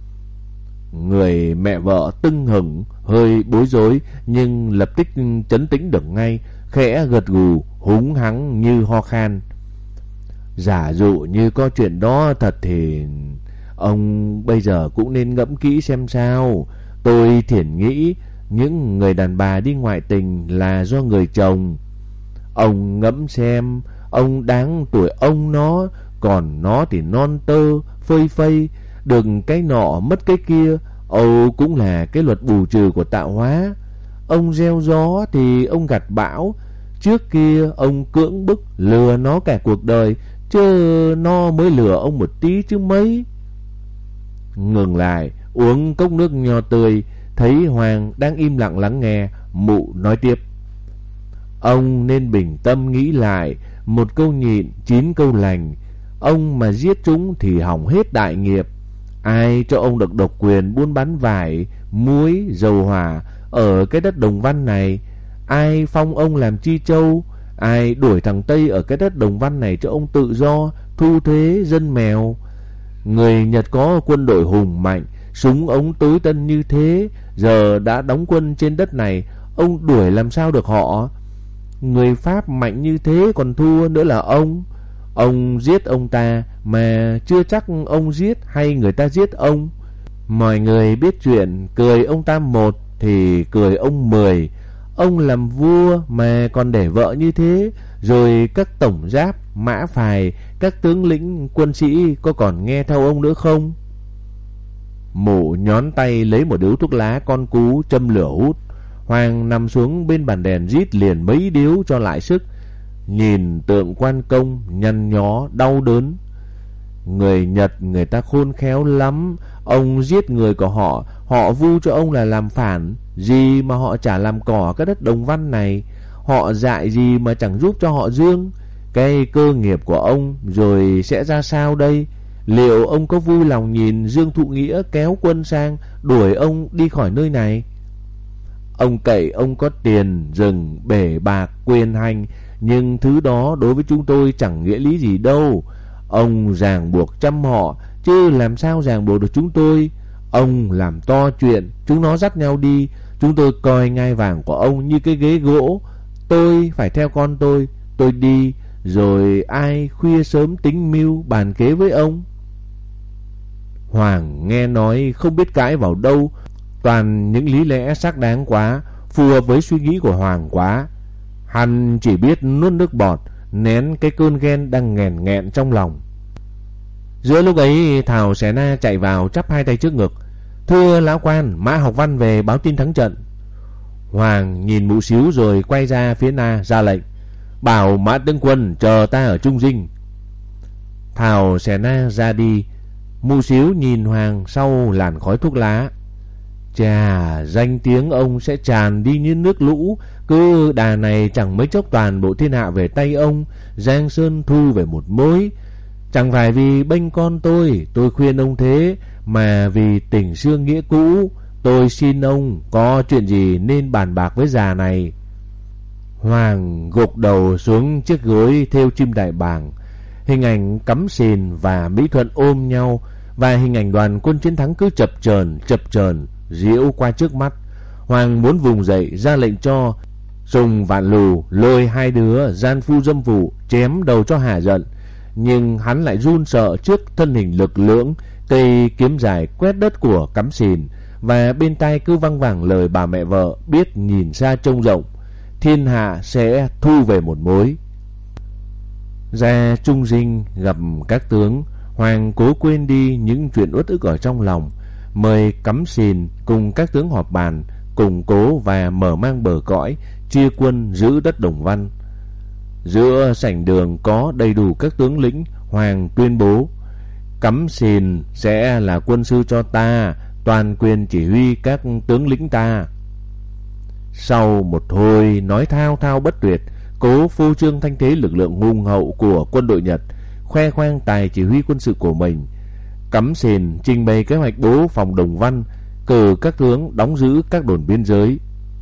Người mẹ vợ tưng hửng, hơi bối rối, nhưng lập tức trấn tĩnh được ngay, khẽ gật gù, húng hắng như ho khan. Giả dụ như có chuyện đó thật thì ông bây giờ cũng nên ngẫm kỹ xem sao. Tôi thiển nghĩ những người đàn bà đi ngoại tình là do người chồng. Ông ngẫm xem, ông đáng tuổi ông nó, còn nó thì non tơ, phơi phây, được cái nọ mất cái kia. Âu cũng là cái luật bù trừ của tạo hóa. Ông gieo gió thì ông gặt bão. Trước kia ông cưỡng bức lừa nó cả cuộc đời, chứ nó mới lừa ông một tí chứ mấy. Ngừng lại uống cốc nước nho tươi, thấy Hoàng đang im lặng lắng nghe, Mụ nói tiếp. Ông nên bình tâm nghĩ lại, một câu nhịn chín câu lành. Ông mà giết chúng thì hỏng hết đại nghiệp. Ai cho ông được độc quyền buôn bán vải, muối, dầu hỏa ở cái đất Đồng Văn này? Ai phong ông làm chi châu? Ai đuổi thằng Tây ở cái đất Đồng Văn này cho ông tự do, thu thuế dân mèo? Người Nhật có quân đội hùng mạnh, súng ống tối tân như thế, giờ đã đóng quân trên đất này, ông đuổi làm sao được họ? Người Pháp mạnh như thế còn thua nữa là ông. Ông giết ông ta mà chưa chắc ông giết hay người ta giết ông. Mọi người biết chuyện, cười ông ta một thì cười ông mười. Ông làm vua mà còn để vợ như thế, rồi các tổng giáp, mã phài, các tướng lĩnh quân sĩ có còn nghe theo ông nữa không? Mụ nhón tay lấy một điếu thuốc lá con cú châm lửa hút. Hoàng nằm xuống bên bàn đèn rít liền mấy điếu cho lại sức. Nhìn tượng quan công nhăn nhó đau đớn. Người Nhật người ta khôn khéo lắm. Ông giết người của họ, họ vu cho ông là làm phản. Gì mà họ chả làm cỏ cái đất Đồng Văn này. Họ dại gì mà chẳng giúp cho họ Dương. Cái cơ nghiệp của ông rồi sẽ ra sao đây? Liệu ông có vui lòng nhìn Dương Thụ Nghĩa kéo quân sang đuổi ông đi khỏi nơi này? Ông cậy ông có tiền, rừng, bể bạc, quyền hành, nhưng thứ đó đối với chúng tôi chẳng nghĩa lý gì đâu. Ông ràng buộc trăm họ, chứ làm sao ràng buộc được chúng tôi? Ông làm to chuyện, chúng nó dắt nhau đi. Chúng tôi coi ngai vàng của ông như cái ghế gỗ. Tôi phải theo con tôi, tôi đi, rồi ai khuya sớm tính mưu bàn kế với ông? Hoàng nghe nói không biết cãi vào đâu, toàn những lý lẽ xác đáng quá, phù hợp với suy nghĩ của Hoàng quá. Hắn chỉ biết nuốt nước bọt, nén cái cơn ghen đang nghèn nghẹn trong lòng. Giữa lúc ấy, Thảo Xé Na chạy vào chắp hai tay trước ngực. Thưa lão quan, Mã Học Văn về báo tin thắng trận. Hoàng nhìn Mụ Xíu rồi quay ra phía Na ra lệnh. Bảo Mã tướng quân chờ ta ở Trung Dinh. Thảo Xé Na ra đi. Mụ Xíu nhìn Hoàng sau làn khói thuốc lá. Chà, danh tiếng ông sẽ tràn đi như nước lũ. Cứ đà này chẳng mấy chốc toàn bộ thiên hạ về tay ông. Giang Sơn thu về một mối. Chẳng phải vì bênh con tôi, tôi khuyên ông thế, mà vì tình xưa nghĩa cũ. Tôi xin ông có chuyện gì nên bàn bạc với già này. Hoàng gục đầu xuống chiếc gối thêu chim đại bàng. Hình ảnh Cắm Sìn và Mỹ Thuận ôm nhau và hình ảnh đoàn quân chiến thắng cứ chập chờn chập chờn diễu qua trước mắt. Hoàng muốn vùng dậy ra lệnh cho Sùng Vạn Lù lôi hai đứa gian phu dâm phụ chém đầu cho hả giận, nhưng hắn lại run sợ trước thân hình lực lưỡng, cây kiếm dài quét đất của Cắm Sìn, và bên tai cứ văng vẳng lời bà mẹ vợ biết nhìn xa trông rộng, thiên hạ sẽ thu về một mối. Ra Trung Dinh gặp các tướng, Hoàng cố quên đi những chuyện uất ức ở trong lòng, mời Cắm Sìn cùng các tướng họp bàn, củng cố và mở mang bờ cõi, chia quân giữ đất Đồng Văn. Giữa sảnh đường có đầy đủ các tướng lĩnh, Hoàng tuyên bố: Cắm Sìn sẽ là quân sư cho ta, toàn quyền chỉ huy các tướng lĩnh ta. Sau một hồi nói thao thao bất tuyệt, cố phô trương thanh thế lực lượng hùng hậu của quân đội Nhật, khoe khoang tài chỉ huy quân sự của mình, Cắm Sìn trình bày kế hoạch bố phòng Đồng Văn, cử các tướng đóng giữ các đồn biên giới.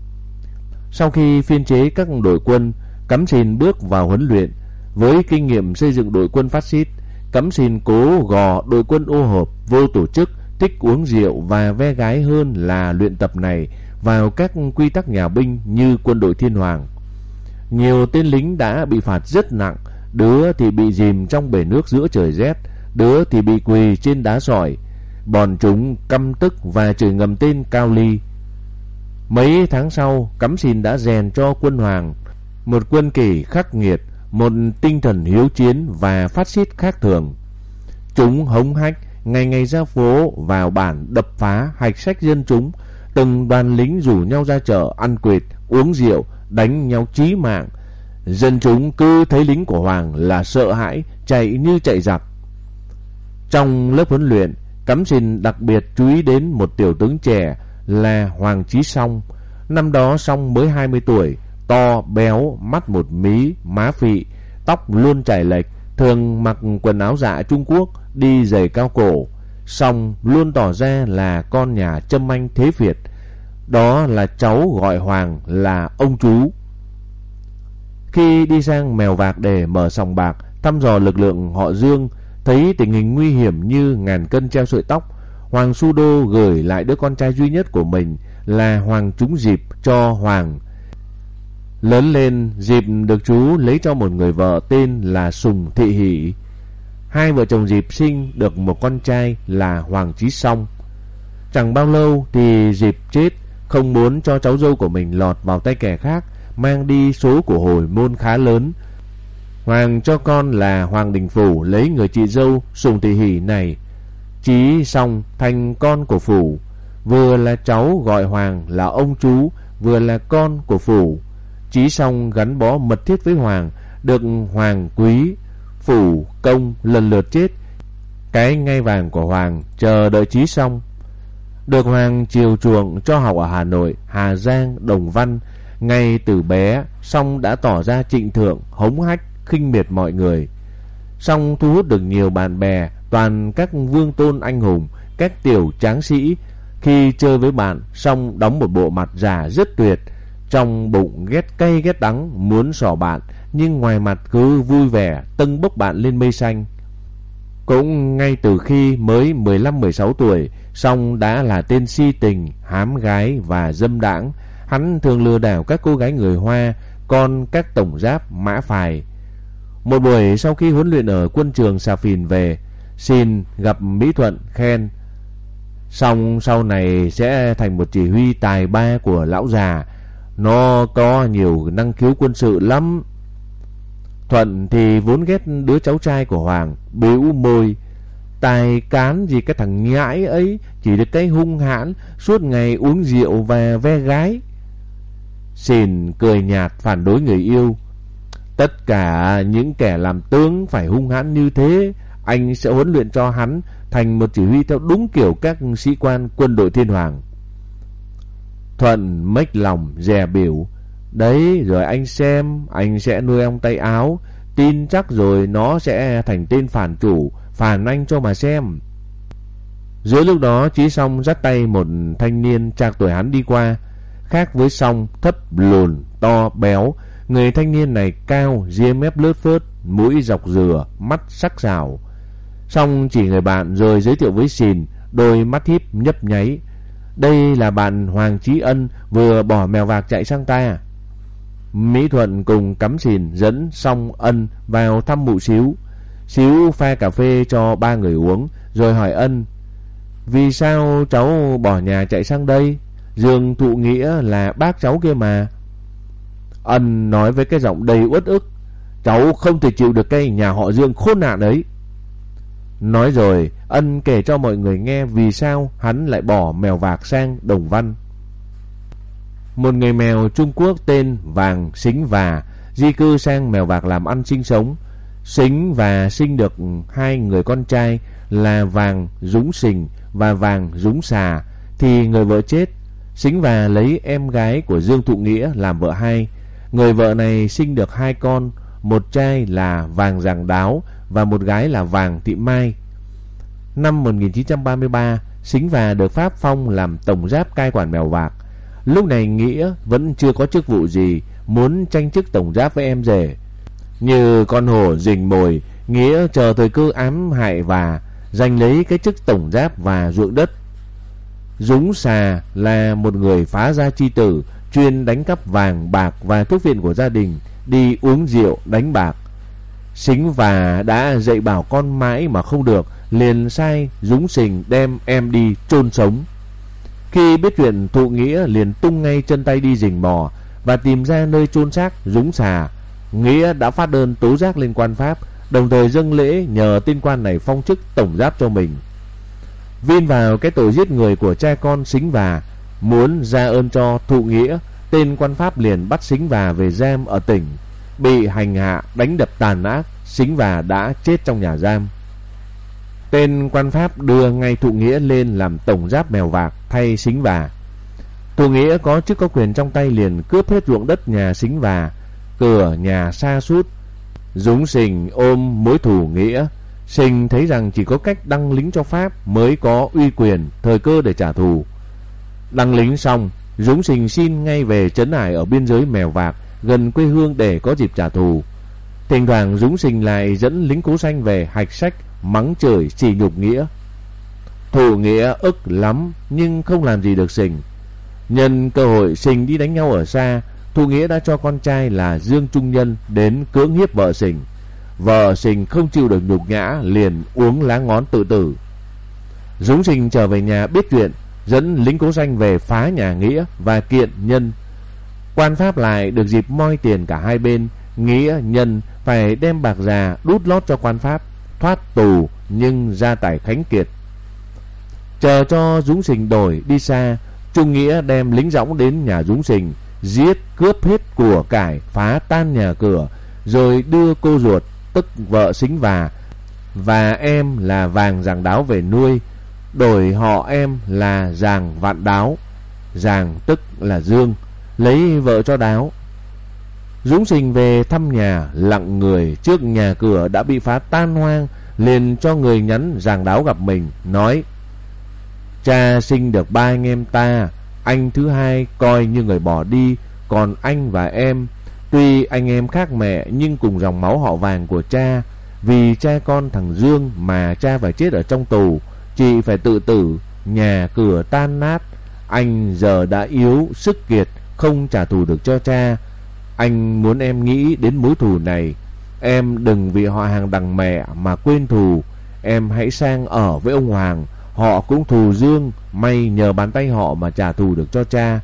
Sau khi phiên chế các đội quân, Cắm Sìn bước vào huấn luyện. Với kinh nghiệm xây dựng đội quân phát xít, Cắm Sìn cố gò đội quân ô hợp, vô tổ chức, thích uống rượu và ve gái hơn là luyện tập này vào các quy tắc nhà binh như quân đội Thiên Hoàng. Nhiều tên lính đã bị phạt rất nặng, đứa thì bị dìm trong bể nước giữa trời rét, đứa thì bị quỳ trên đá sỏi. Bọn chúng căm tức và chửi ngầm tên Cao Ly. Mấy tháng sau, Cắm Sìn đã rèn cho quân Hoàng một quân kỷ khắc nghiệt, một tinh thần hiếu chiến và phát xít khác thường. Chúng hống hách, ngày ngày ra phố vào bản đập phá, hạch sách dân chúng. Từng đoàn lính rủ nhau ra chợ ăn quệt, uống rượu, đánh nhau chí mạng. Dân chúng cứ thấy lính của Hoàng là sợ hãi, chạy như chạy giặc. Trong lớp huấn luyện, Cắm Sìn đặc biệt chú ý đến một tiểu tướng trẻ là Hoàng Chí Song. Năm đó Song mới hai mươi tuổi, to, béo, mắt một mí, má phị, tóc luôn chảy lệch, thường mặc quần áo dạ Trung Quốc, đi giày cao cổ. Song luôn tỏ ra là con nhà Trâm Anh Thế Việt. Đó là cháu gọi Hoàng là ông chú. Khi đi sang Mèo Vạc để mở sòng bạc, thăm dò lực lượng họ Dương, thấy tình hình nguy hiểm như ngàn cân treo sợi tóc, Hoàng Su Đô gửi lại đứa con trai duy nhất của mình là Hoàng Trúng Dịp cho Hoàng. Lớn lên, Dịp được chú lấy cho một người vợ tên là Sùng Thị Hỷ. Hai vợ chồng Dịp sinh được một con trai là Hoàng Chí Song. Chẳng bao lâu thì Dịp chết, không muốn cho cháu dâu của mình lọt vào tay kẻ khác, mang đi số của hồi môn khá lớn. Hoàng cho con là Hoàng Đình Phủ lấy người chị dâu Sùng Thị Hỷ này. Chí Song thành con của Phủ, vừa là cháu gọi Hoàng là ông chú, vừa là con của Phủ. Chí Song gắn bó mật thiết với Hoàng, được Hoàng quý, Phủ, Công lần lượt chết. Cái ngai vàng của Hoàng chờ đợi Chí Song. Được Hoàng chiều chuộng cho học ở Hà Nội, Hà Giang, Đồng Văn. Ngay từ bé, Song đã tỏ ra trịnh thượng, hống hách, khinh miệt mọi người. Song thu hút được nhiều bạn bè, toàn các vương tôn anh hùng, các tiểu tráng sĩ. Khi chơi với bạn, Song đóng một bộ mặt giả rất tuyệt, trong bụng ghét cay ghét đắng, muốn xỏ bạn, nhưng ngoài mặt cứ vui vẻ, tâng bốc bạn lên mây xanh. Cũng ngay từ khi mới mười lăm mười sáu tuổi, Song đã là tên si tình, hám gái và dâm đãng. Hắn thường lừa đảo các cô gái người Hoa, con các tổng giáp Mã Phài. Một buổi sau khi huấn luyện ở quân trường Xà Phìn về, Xin gặp Mỹ Thuận khen: Song sau này sẽ thành một chỉ huy tài ba của lão già, nó có nhiều năng khiếu quân sự lắm. Thuận thì vốn ghét đứa cháu trai của Hoàng, bĩu môi: Tài cán gì cái thằng nhãi ấy, chỉ được cái hung hãn, suốt ngày uống rượu và ve gái. Xin cười nhạt phản đối người yêu: Tất cả những kẻ làm tướng phải hung hãn như thế. Anh sẽ huấn luyện cho hắn thành một chỉ huy theo đúng kiểu các sĩ quan quân đội Thiên Hoàng. Thuận mếch lòng dè biểu: Đấy, rồi anh xem, anh sẽ nuôi ông tay áo, tin chắc rồi nó sẽ thành tên phản chủ, phản anh cho mà xem. Giữa lúc đó Chí Song dắt tay một thanh niên trạc tuổi hắn đi qua. Khác với Song, thấp lùn to béo, người thanh niên này cao, ria mép lướt phớt, mũi dọc dừa, mắt sắc sảo. Song chỉ người bạn rồi giới thiệu với Sìn, đôi mắt híp nhấp nháy. Đây là bạn Hoàng Chí Ân vừa bỏ mèo vạc chạy sang ta. Mỹ Thuận cùng cắm Sìn dẫn Song Ân vào thăm mụ Xíu. Xíu pha cà phê cho ba người uống rồi hỏi Ân: vì sao cháu bỏ nhà chạy sang đây? Dương Thụ Nghĩa là bác cháu kia mà. Ân nói với cái giọng đầy uất ức: cháu không thể chịu được cái nhà họ Dương khốn nạn ấy. Nói rồi Ân kể cho mọi người nghe vì sao hắn lại bỏ mèo vạc sang Đồng Văn. Một người mèo Trung Quốc tên Vàng Sính Và di cư sang mèo vạc làm ăn sinh sống. Sính Và sinh được hai người con trai là Vàng Dũng Sình và Vàng Dũng Xà, thì người vợ chết. Sính Và lấy em gái của Dương Thụ Nghĩa làm vợ hai. Người vợ này sinh được hai con, một trai là Vàng Giàng Đáo và một gái là Vàng Thị Mai. Năm một nghìn chín trăm ba mươi ba, Sính Và được Pháp phong làm tổng giáp cai quản mèo vạc. Lúc này Nghĩa vẫn chưa có chức vụ gì, muốn tranh chức tổng giáp với em rể. Như con hổ rình mồi, Nghĩa chờ thời cơ ám hại và giành lấy cái chức tổng giáp và ruộng đất. Dũng Xà là một người phá gia chi tử, chuyên đánh cắp vàng bạc và thuốc viện của gia đình, đi uống rượu đánh bạc. Sính Và đã dạy bảo con mãi mà không được, liền sai Dũng Sình đem em đi chôn sống. Khi biết chuyện, Thụ Nghĩa liền tung ngay chân tay đi rình mò và tìm ra nơi chôn xác Dũng Xà. Nghĩa đã phát đơn tố giác lên quan Pháp, đồng thời dâng lễ nhờ tên quan này phong chức tổng giáp cho mình. Vin vào cái tội giết người của cha con Sính Và, muốn ra ơn cho Thụ Nghĩa, tên quan Pháp liền bắt Sính Và về giam ở tỉnh. Bị hành hạ đánh đập tàn ác, Sính Và đã chết trong nhà giam. Tên quan Pháp đưa ngay Thụ Nghĩa lên làm tổng giáp mèo vạc thay Sính Và. Thụ Nghĩa có chức có quyền trong tay liền cướp hết ruộng đất nhà Sính Và, cửa nhà sa sút. Dũng Sình ôm mối thù Nghĩa. Sình thấy rằng chỉ có cách đăng lính cho Pháp mới có uy quyền, thời cơ để trả thù. Đăng lính xong, Dũng Sình xin ngay về trấn ải ở biên giới mèo vạc gần quê hương để có dịp trả thù. Thỉnh thoảng Dũng Sình lại dẫn lính Cố Xanh về hạch sách, mắng chửi sỉ nhục Nghĩa. Thụ Nghĩa ức lắm nhưng không làm gì được Sình. Nhân cơ hội Sình đi đánh nhau ở xa, Thụ Nghĩa đã cho con trai là Dương Trung Nhân đến cưỡng hiếp vợ Sình. Vợ Sình không chịu được nhục nhã, liền uống lá ngón tự tử. Dũng Sình trở về nhà biết chuyện, dẫn lính Cố Xanh về phá nhà Nghĩa và kiện Nhân. Quan Pháp lại được dịp moi tiền cả hai bên. Nghĩa Nhân phải đem bạc già đút lót cho quan Pháp, thoát tù nhưng gia tài khánh kiệt. Chờ cho Dũng Sình đổi đi xa, Trung Nghĩa đem lính dõng đến nhà Dũng Sình, giết cướp hết của cải, phá tan nhà cửa, rồi đưa cô ruột tức vợ Sính Và và em là Vàng Giàng Đáo về nuôi, đổi họ em là Giàng Vạn Đáo. Giàng tức là Dương, lấy vợ cho Đáo. Dũng Sình về thăm nhà, lặng người trước nhà cửa đã bị phá tan hoang, liền cho người nhắn Giàng Đáo gặp mình, nói: cha sinh được ba anh em ta, anh thứ hai coi như người bỏ đi, còn anh và em, tuy anh em khác mẹ nhưng cùng dòng máu họ Vàng của cha. Vì cha con thằng Dương mà cha phải chết ở trong tù, chị phải tự tử, nhà cửa tan nát. Anh giờ đã yếu, sức kiệt, không trả thù được cho cha. Anh muốn em nghĩ đến mối thù này. Em đừng vì họ hàng đằng mẹ mà quên thù. Em hãy sang ở với ông Hoàng, họ cũng thù Dương, may nhờ bàn tay họ mà trả thù được cho cha.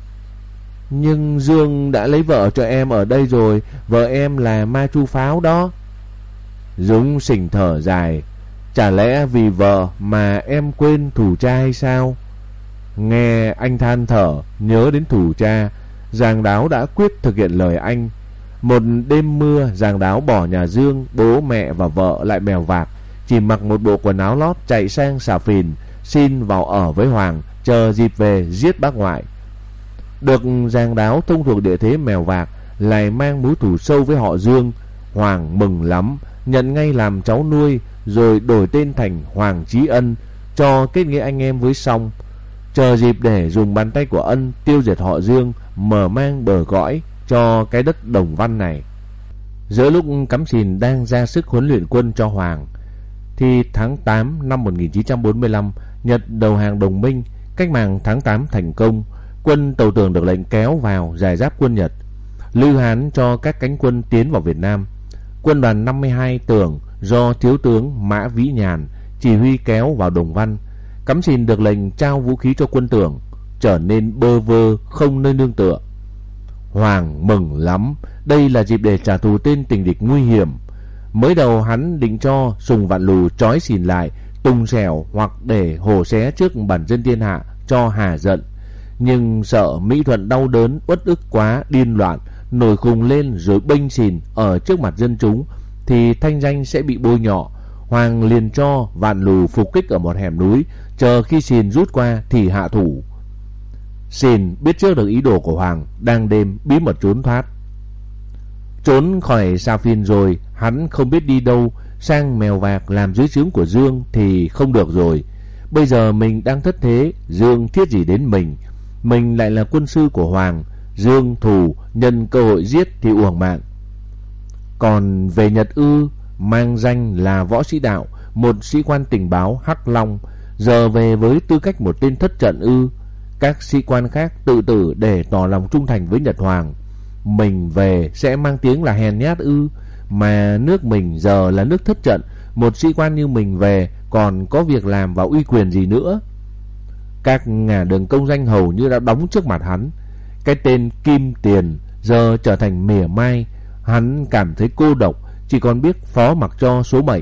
Nhưng Dương đã lấy vợ cho em ở đây rồi, vợ em là Ma Chu Pháo đó. Dũng Sình thở dài: chả lẽ vì vợ mà em quên thù cha hay sao? Nghe anh than thở, nhớ đến thù cha, Giàng Đáo đã quyết thực hiện lời anh. Một đêm mưa, Giàng Đáo bỏ nhà Dương, bố mẹ và vợ lại mèo vạc, chỉ mặc một bộ quần áo lót chạy sang Xà Phìn, xin vào ở với Hoàng, chờ dịp về giết bác ngoại. Được Giàng Đáo thông thuộc địa thế mèo vạc, lại mang mối thù sâu với họ Dương. Hoàng mừng lắm, nhận ngay làm cháu nuôi, rồi đổi tên thành Hoàng Chí Ân, cho kết nghĩa anh em với Song, chờ dịp để dùng bàn tay của Ân tiêu diệt họ Dương, mở mang bờ cõi cho cái đất Đồng Văn này. Giữa lúc Cắm Sìn đang ra sức huấn luyện quân cho Hoàng, thì tháng tám năm một nghìn chín trăm bốn mươi lăm, Nhật đầu hàng đồng minh, cách mạng tháng tám thành công, quân Tàu Tường được lệnh kéo vào giải giáp quân Nhật. Lưu Hán cho các cánh quân tiến vào Việt Nam. Quân đoàn năm mươi hai Tường do thiếu tướng Mã Vĩ Nhàn chỉ huy kéo vào Đồng Văn. Cắm Sìn được lệnh trao vũ khí cho quân Tường, trở nên bơ vơ không nơi nương tựa. Hoàng mừng lắm, đây là dịp để trả thù tên tình địch nguy hiểm. Mới đầu hắn định cho Sùng Vạn Lù trói Sìn lại, tung xẻo hoặc để hổ xé trước bản dân thiên hạ cho hà giận. Nhưng sợ Mỹ Thuận đau đớn uất ức quá điên loạn, nổi khùng lên rồi bênh Sìn ở trước mặt dân chúng thì thanh danh sẽ bị bôi nhọ. Hoàng liền cho Vạn Lù phục kích ở một hẻm núi, chờ khi Sìn rút qua thì hạ thủ. Sìn biết trước được ý đồ của Hoàng, đang đêm bí mật trốn thoát. Trốn khỏi Sa Phiên rồi, hắn không biết đi đâu, sang Mèo Vạc làm dưới trướng của Dương thì không được rồi. Bây giờ mình đang thất thế, Dương thiết gì đến mình. Mình lại là quân sư của Hoàng, Dương thù nhân cơ hội giết thì uổng mạng. Còn về Nhật ư, mang danh là võ sĩ đạo, một sĩ quan tình báo Hắc Long, giờ về với tư cách một tên thất trận ư? Các sĩ quan khác tự tử để tỏ lòng trung thành với Nhật Hoàng. Mình về sẽ mang tiếng là hèn nhát ư? Mà nước mình giờ là nước thất trận, một sĩ quan như mình về còn có việc làm và uy quyền gì nữa? Các ngả đường công danh hầu như đã đóng trước mặt hắn. Cái tên Kim Tiền giờ trở thành mỉa mai. Hắn cảm thấy cô độc, chỉ còn biết phó mặc cho số mệnh.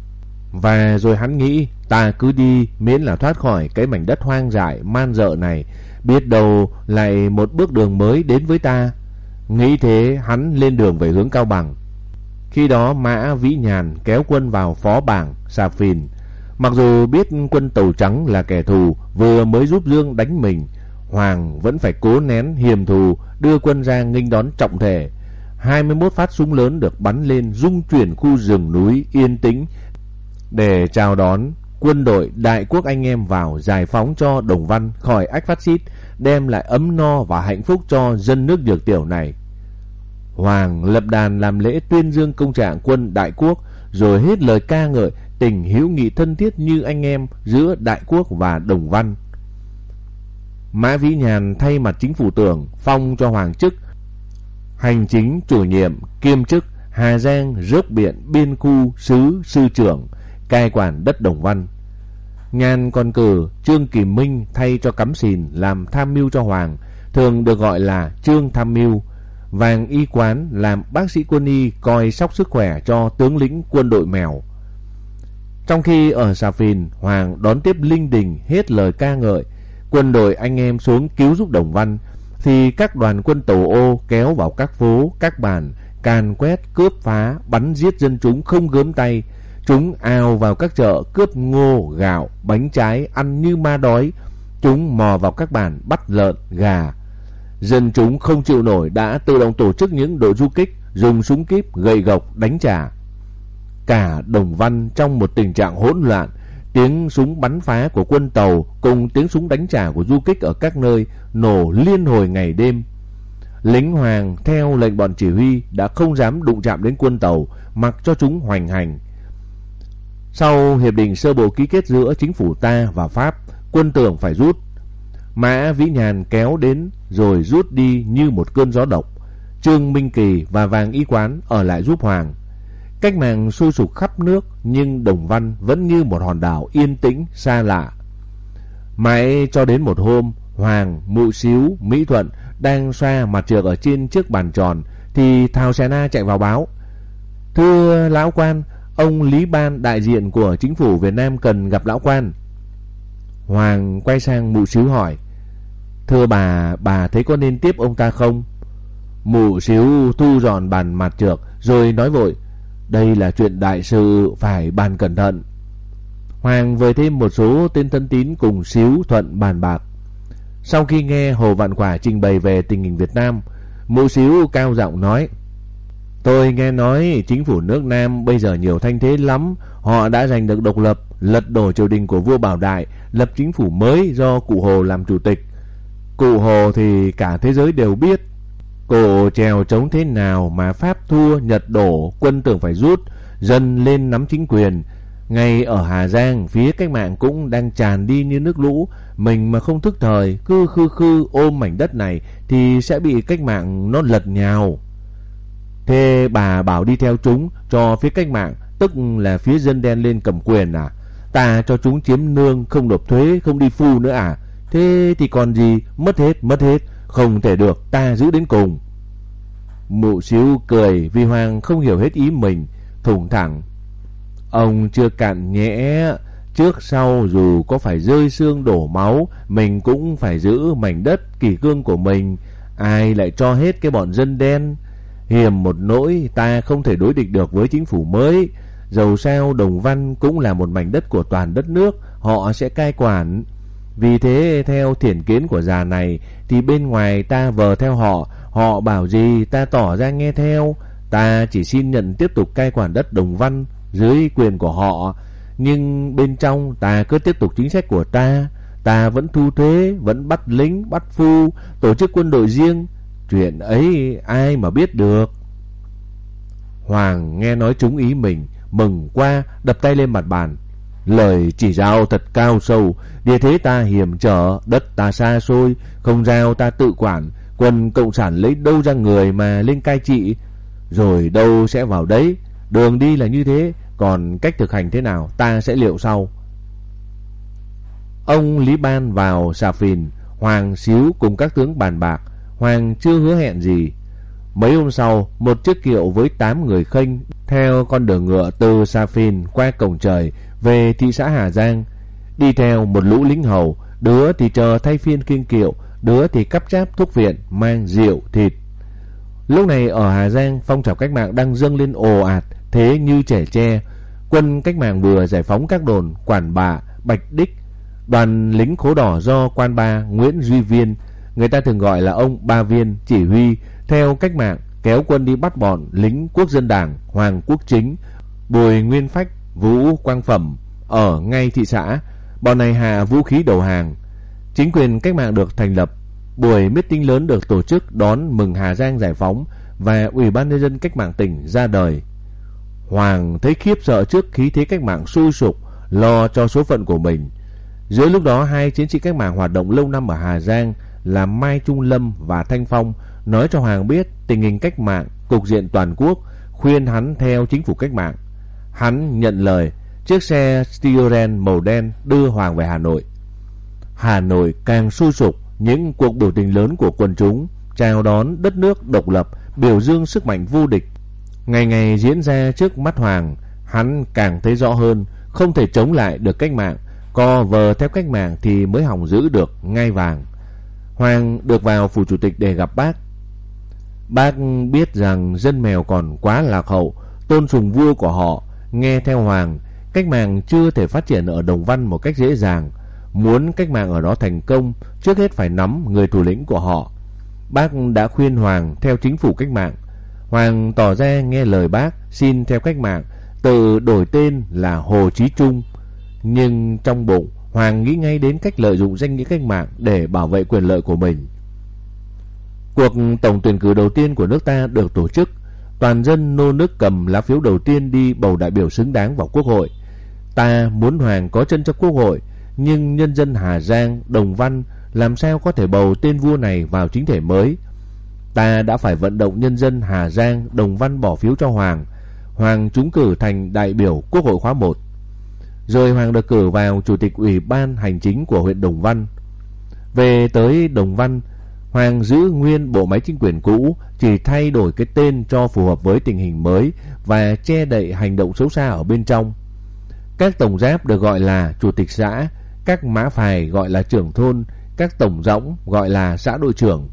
Và rồi hắn nghĩ, ta cứ đi miễn là thoát khỏi cái mảnh đất hoang dại man dợ này, biết đâu lại một bước đường mới đến với ta. Nghĩ thế, hắn lên đường về hướng Cao Bằng. Khi đó Mã Vĩ Nhàn kéo quân vào Phó Bảng, Sa Phiên. Mặc dù biết quân Tàu Trắng là kẻ thù vừa mới giúp Dương đánh mình, Hoàng vẫn phải cố nén hiềm thù, đưa quân ra nghênh đón trọng thể. hai mươi mốt phát súng lớn được bắn lên rung chuyển khu rừng núi yên tĩnh để chào đón quân đội Đại Quốc anh em vào giải phóng cho Đồng Văn khỏi ách phát xít, đem lại ấm no và hạnh phúc cho dân nước Nhược Tiểu này. Hoàng lập đàn làm lễ tuyên dương công trạng quân Đại Quốc, rồi hết lời ca ngợi tình hữu nghị thân thiết như anh em giữa Đại Quốc và Đồng Văn. Mã Vĩ Nhàn thay mặt chính phủ Tưởng phong cho Hoàng chức hành chính chủ nhiệm kiêm chức Hà Giang Rốc Biện Biên Khu Sứ Sư trưởng, cai quản đất Đồng Văn. Nhàn còn cử Trương Kỳ Minh thay cho Cắm Sìn làm tham mưu cho Hoàng, thường được gọi là Trương Tham mưu. Vàng Y Quán làm bác sĩ quân y coi sóc sức khỏe cho tướng lĩnh quân đội Mèo. Trong khi ở Sa Phiên, Hoàng đón tiếp linh đình hết lời ca ngợi quân đội anh em xuống cứu giúp Đồng Văn, thì các đoàn quân Tàu Ô kéo vào các phố, các bản, càn quét, cướp phá, bắn giết dân chúng không gớm tay. Chúng ào vào các chợ cướp ngô, gạo, bánh trái, ăn như ma đói. Chúng mò vào các bản bắt lợn, gà. Dân chúng không chịu nổi đã tự động tổ chức những đội du kích, dùng súng kíp, gậy gộc đánh trả. Cả Đồng Văn trong một tình trạng hỗn loạn, tiếng súng bắn phá của quân Tàu cùng tiếng súng đánh trả của du kích ở các nơi nổ liên hồi ngày đêm. Lính Hoàng theo lệnh bọn chỉ huy đã không dám đụng chạm đến quân Tàu, mặc cho chúng hoành hành. Sau hiệp định sơ bộ ký kết giữa chính phủ ta và Pháp, quân Tưởng phải rút. Mã Vĩ Nhàn kéo đến rồi rút đi như một cơn gió độc. Trương Minh Kỳ và Vàng Y Quán ở lại giúp Hoàng. Cách mạng sôi sục khắp nước, nhưng Đồng Văn vẫn như một hòn đảo yên tĩnh xa lạ. Mãi cho đến một hôm, Hoàng, Mụ Xíu, Mỹ Thuận đang xoa mặt trược ở trên chiếc bàn tròn, thì Thảo Xè Na chạy vào báo: "Thưa lão quan, ông Lý Ban, đại diện của chính phủ Việt Nam cần gặp lão quan." Hoàng quay sang Mụ Xíu hỏi: "Thưa bà, bà thấy có nên tiếp ông ta không?" Mụ Xíu thu dọn bàn mặt trược rồi nói vội: "Đây là chuyện đại sự, phải bàn cẩn thận." Hoàng vời thêm một số tên thân tín cùng Xíu Thuận bàn bạc. Sau khi nghe Hồ Vạn Quả trình bày về tình hình Việt Nam, Mụ Xíu cao giọng nói: Tôi nghe nói chính phủ nước Nam bây giờ nhiều thanh thế lắm. Họ đã giành được độc lập, lật đổ triều đình của vua Bảo Đại, lập chính phủ mới do cụ Hồ làm chủ tịch. Cụ Hồ thì cả thế giới đều biết. Cụ trèo chống thế nào mà Pháp thua, Nhật đổ, quân tưởng phải rút, dân lên nắm chính quyền. Ngay ở Hà Giang, phía cách mạng cũng đang tràn đi như nước lũ. Mình mà không thức thời, cứ khư khư ôm mảnh đất này thì sẽ bị cách mạng nó lật nhào. Thế bà bảo đi theo chúng cho phía cách mạng, tức là phía dân đen lên cầm quyền à? Ta cho chúng chiếm nương, không nộp thuế, không đi phu nữa à? Thế thì còn gì, mất hết, mất hết, không thể được, ta giữ đến cùng. Mụ Xíu cười vì Hoàng không hiểu hết ý mình, thủng thẳng. Ông chưa cạn nhẽ, trước sau dù có phải rơi xương đổ máu, mình cũng phải giữ mảnh đất kỷ cương của mình. Ai lại cho hết cái bọn dân đen? Hiềm một nỗi ta không thể đối địch được với chính phủ mới. Dầu sao Đồng Văn cũng là một mảnh đất của toàn đất nước, họ sẽ cai quản. Vì thế theo thiển kiến của già này thì bên ngoài ta vờ theo họ, họ bảo gì ta tỏ ra nghe theo. Ta chỉ xin nhận tiếp tục cai quản đất Đồng Văn dưới quyền của họ, nhưng bên trong ta cứ tiếp tục chính sách của ta. Ta vẫn thu thuế, vẫn bắt lính, bắt phu, tổ chức quân đội riêng. Chuyện ấy ai mà biết được. Hoàng nghe nói trúng ý mình, mừng qua, đập tay lên mặt bàn. Lời chỉ giáo thật cao sâu. Địa thế ta hiểm trở, đất ta xa xôi, không giao ta tự quản. Quân cộng sản lấy đâu ra người mà lên cai trị, rồi đâu sẽ vào đấy. Đường đi là như thế, còn cách thực hành thế nào ta sẽ liệu sau. Ông Lý Ban vào xà phìn, Hoàng Xíu cùng các tướng bàn bạc. Hoàng chưa hứa hẹn gì. Mấy hôm sau, một chiếc kiệu với tám người khênh theo con đường ngựa từ Sa Phìn qua Cổng Trời về thị xã Hà Giang. Đi theo một lũ lính hầu, đứa thì chờ thay phiên kiêng kiệu, đứa thì cắp cháp thuốc viện mang rượu thịt. Lúc này ở Hà Giang, phong trào cách mạng đang dâng lên ồ ạt, thế như trẻ tre. Quân cách mạng vừa giải phóng các đồn Quản Bạ, Bạch Đích. Đoàn lính khố đỏ do quan ba Nguyễn Duy Viên, người ta thường gọi là ông Ba Viên, chỉ huy theo cách mạng kéo quân đi bắt bọn lính Quốc dân Đảng Hoàng Quốc Chính, Bùi Nguyên Phách, Vũ Quang Phẩm ở ngay thị xã. Bọn này hạ vũ khí đầu hàng. Chính quyền cách mạng được thành lập, buổi meeting lớn được tổ chức đón mừng Hà Giang giải phóng và Ủy ban nhân dân cách mạng tỉnh ra đời. Hoàng thấy khiếp sợ trước khí thế cách mạng sôi sục, lo cho số phận của mình. Giữa lúc đó, hai chiến sĩ cách mạng hoạt động lâu năm ở Hà Giang là Mai Trung Lâm và Thanh Phong nói cho Hoàng biết tình hình cách mạng, cục diện toàn quốc, khuyên hắn theo chính phủ cách mạng. Hắn nhận lời, chiếc xe Stioren màu đen đưa Hoàng về Hà Nội. Hà Nội càng sôi sục, những cuộc biểu tình lớn của quần chúng chào đón đất nước độc lập, biểu dương sức mạnh vô địch ngày ngày diễn ra trước mắt Hoàng. Hắn càng thấy rõ hơn không thể chống lại được cách mạng, co vờ theo cách mạng thì mới hòng giữ được ngai vàng. Hoàng được vào phủ chủ tịch để gặp bác. Bác biết rằng dân Mèo còn quá lạc hậu, tôn sùng vua của họ, nghe theo Hoàng. Cách mạng chưa thể phát triển ở Đồng Văn một cách dễ dàng. Muốn cách mạng ở đó thành công, trước hết phải nắm người thủ lĩnh của họ. Bác đã khuyên Hoàng theo chính phủ cách mạng. Hoàng tỏ ra nghe lời bác, xin theo cách mạng, tự đổi tên là Hồ Chí Trung. Nhưng trong bụng, Hoàng nghĩ ngay đến cách lợi dụng danh nghĩa cách mạng để bảo vệ quyền lợi của mình. Cuộc tổng tuyển cử đầu tiên của nước ta được tổ chức. Toàn dân nô nức cầm lá phiếu đầu tiên đi bầu đại biểu xứng đáng vào Quốc hội. Ta muốn Hoàng có chân cho Quốc hội, nhưng nhân dân Hà Giang, Đồng Văn làm sao có thể bầu tên vua này vào chính thể mới. Ta đã phải vận động nhân dân Hà Giang, Đồng Văn bỏ phiếu cho Hoàng. Hoàng trúng cử thành đại biểu Quốc hội khóa một. Rồi Hoàng được cử vào chủ tịch ủy ban hành chính của huyện Đồng Văn. Về tới Đồng Văn, Hoàng giữ nguyên bộ máy chính quyền cũ, chỉ thay đổi cái tên cho phù hợp với tình hình mới và che đậy hành động xấu xa ở bên trong. Các tổng giáp được gọi là chủ tịch xã, các mã phài gọi là trưởng thôn, các tổng dõng gọi là xã đội trưởng.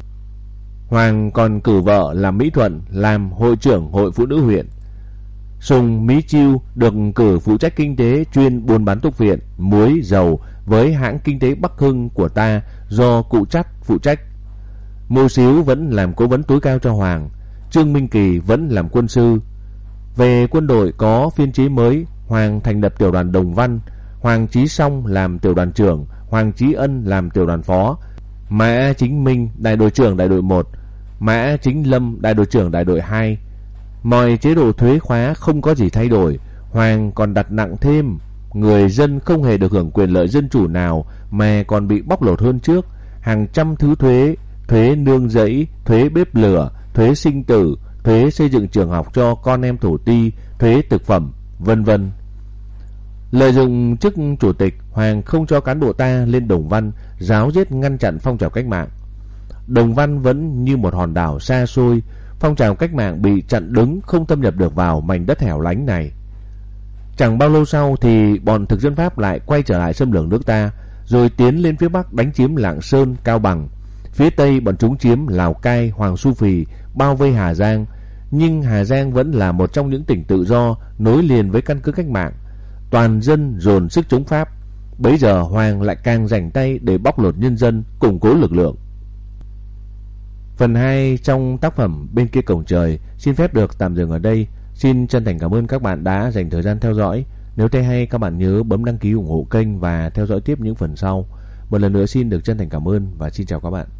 Hoàng còn cử vợ là Mỹ Thuận làm hội trưởng hội phụ nữ huyện. Sùng Mỹ Chiêu được cử phụ trách kinh tế chuyên buôn bán thuốc viện, muối, dầu với hãng kinh tế Bắc Hưng của ta do cụ Chắt phụ trách. Mô Xíu vẫn làm cố vấn tối cao cho Hoàng. Trương Minh Kỳ vẫn làm quân sư. Về quân đội có phiên chế mới, Hoàng thành lập tiểu đoàn Đồng Văn, Hoàng Chí Song làm tiểu đoàn trưởng, Hoàng Chí Ân làm tiểu đoàn phó, Mã Chính Minh đại đội trưởng đại đội một, Mã Chính Lâm đại đội trưởng đại đội hai. Mọi chế độ thuế khóa không có gì thay đổi, Hoàng còn đặt nặng thêm, người dân không hề được hưởng quyền lợi dân chủ nào mà còn bị bóc lột hơn trước. Hàng trăm thứ thuế, thuế nương rẫy, thuế bếp lửa, thuế sinh tử, thuế xây dựng trường học cho con em thổ ti, thuế thực phẩm, vân vân. Lợi dụng chức chủ tịch, Hoàng không cho cán bộ ta lên Đồng Văn ráo riết ngăn chặn phong trào cách mạng. Đồng Văn vẫn như một hòn đảo xa xôi, phong trào cách mạng bị chặn đứng, không thâm nhập được vào mảnh đất hẻo lánh này. Chẳng bao lâu sau thì bọn thực dân Pháp lại quay trở lại xâm lược nước ta, rồi tiến lên phía Bắc đánh chiếm Lạng Sơn, Cao Bằng. Phía Tây bọn chúng chiếm Lào Cai, Hoàng Su Phì, bao vây Hà Giang. Nhưng Hà Giang vẫn là một trong những tỉnh tự do nối liền với căn cứ cách mạng. Toàn dân dồn sức chống Pháp. Bấy giờ Hoàng lại càng rảnh tay để bóc lột nhân dân, củng cố lực lượng. Phần hai trong tác phẩm Bên Kia Cổng Trời xin phép được tạm dừng ở đây. Xin chân thành cảm ơn các bạn đã dành thời gian theo dõi. Nếu thấy hay, các bạn nhớ bấm đăng ký ủng hộ kênh và theo dõi tiếp những phần sau. Một lần nữa xin được chân thành cảm ơn và xin chào các bạn.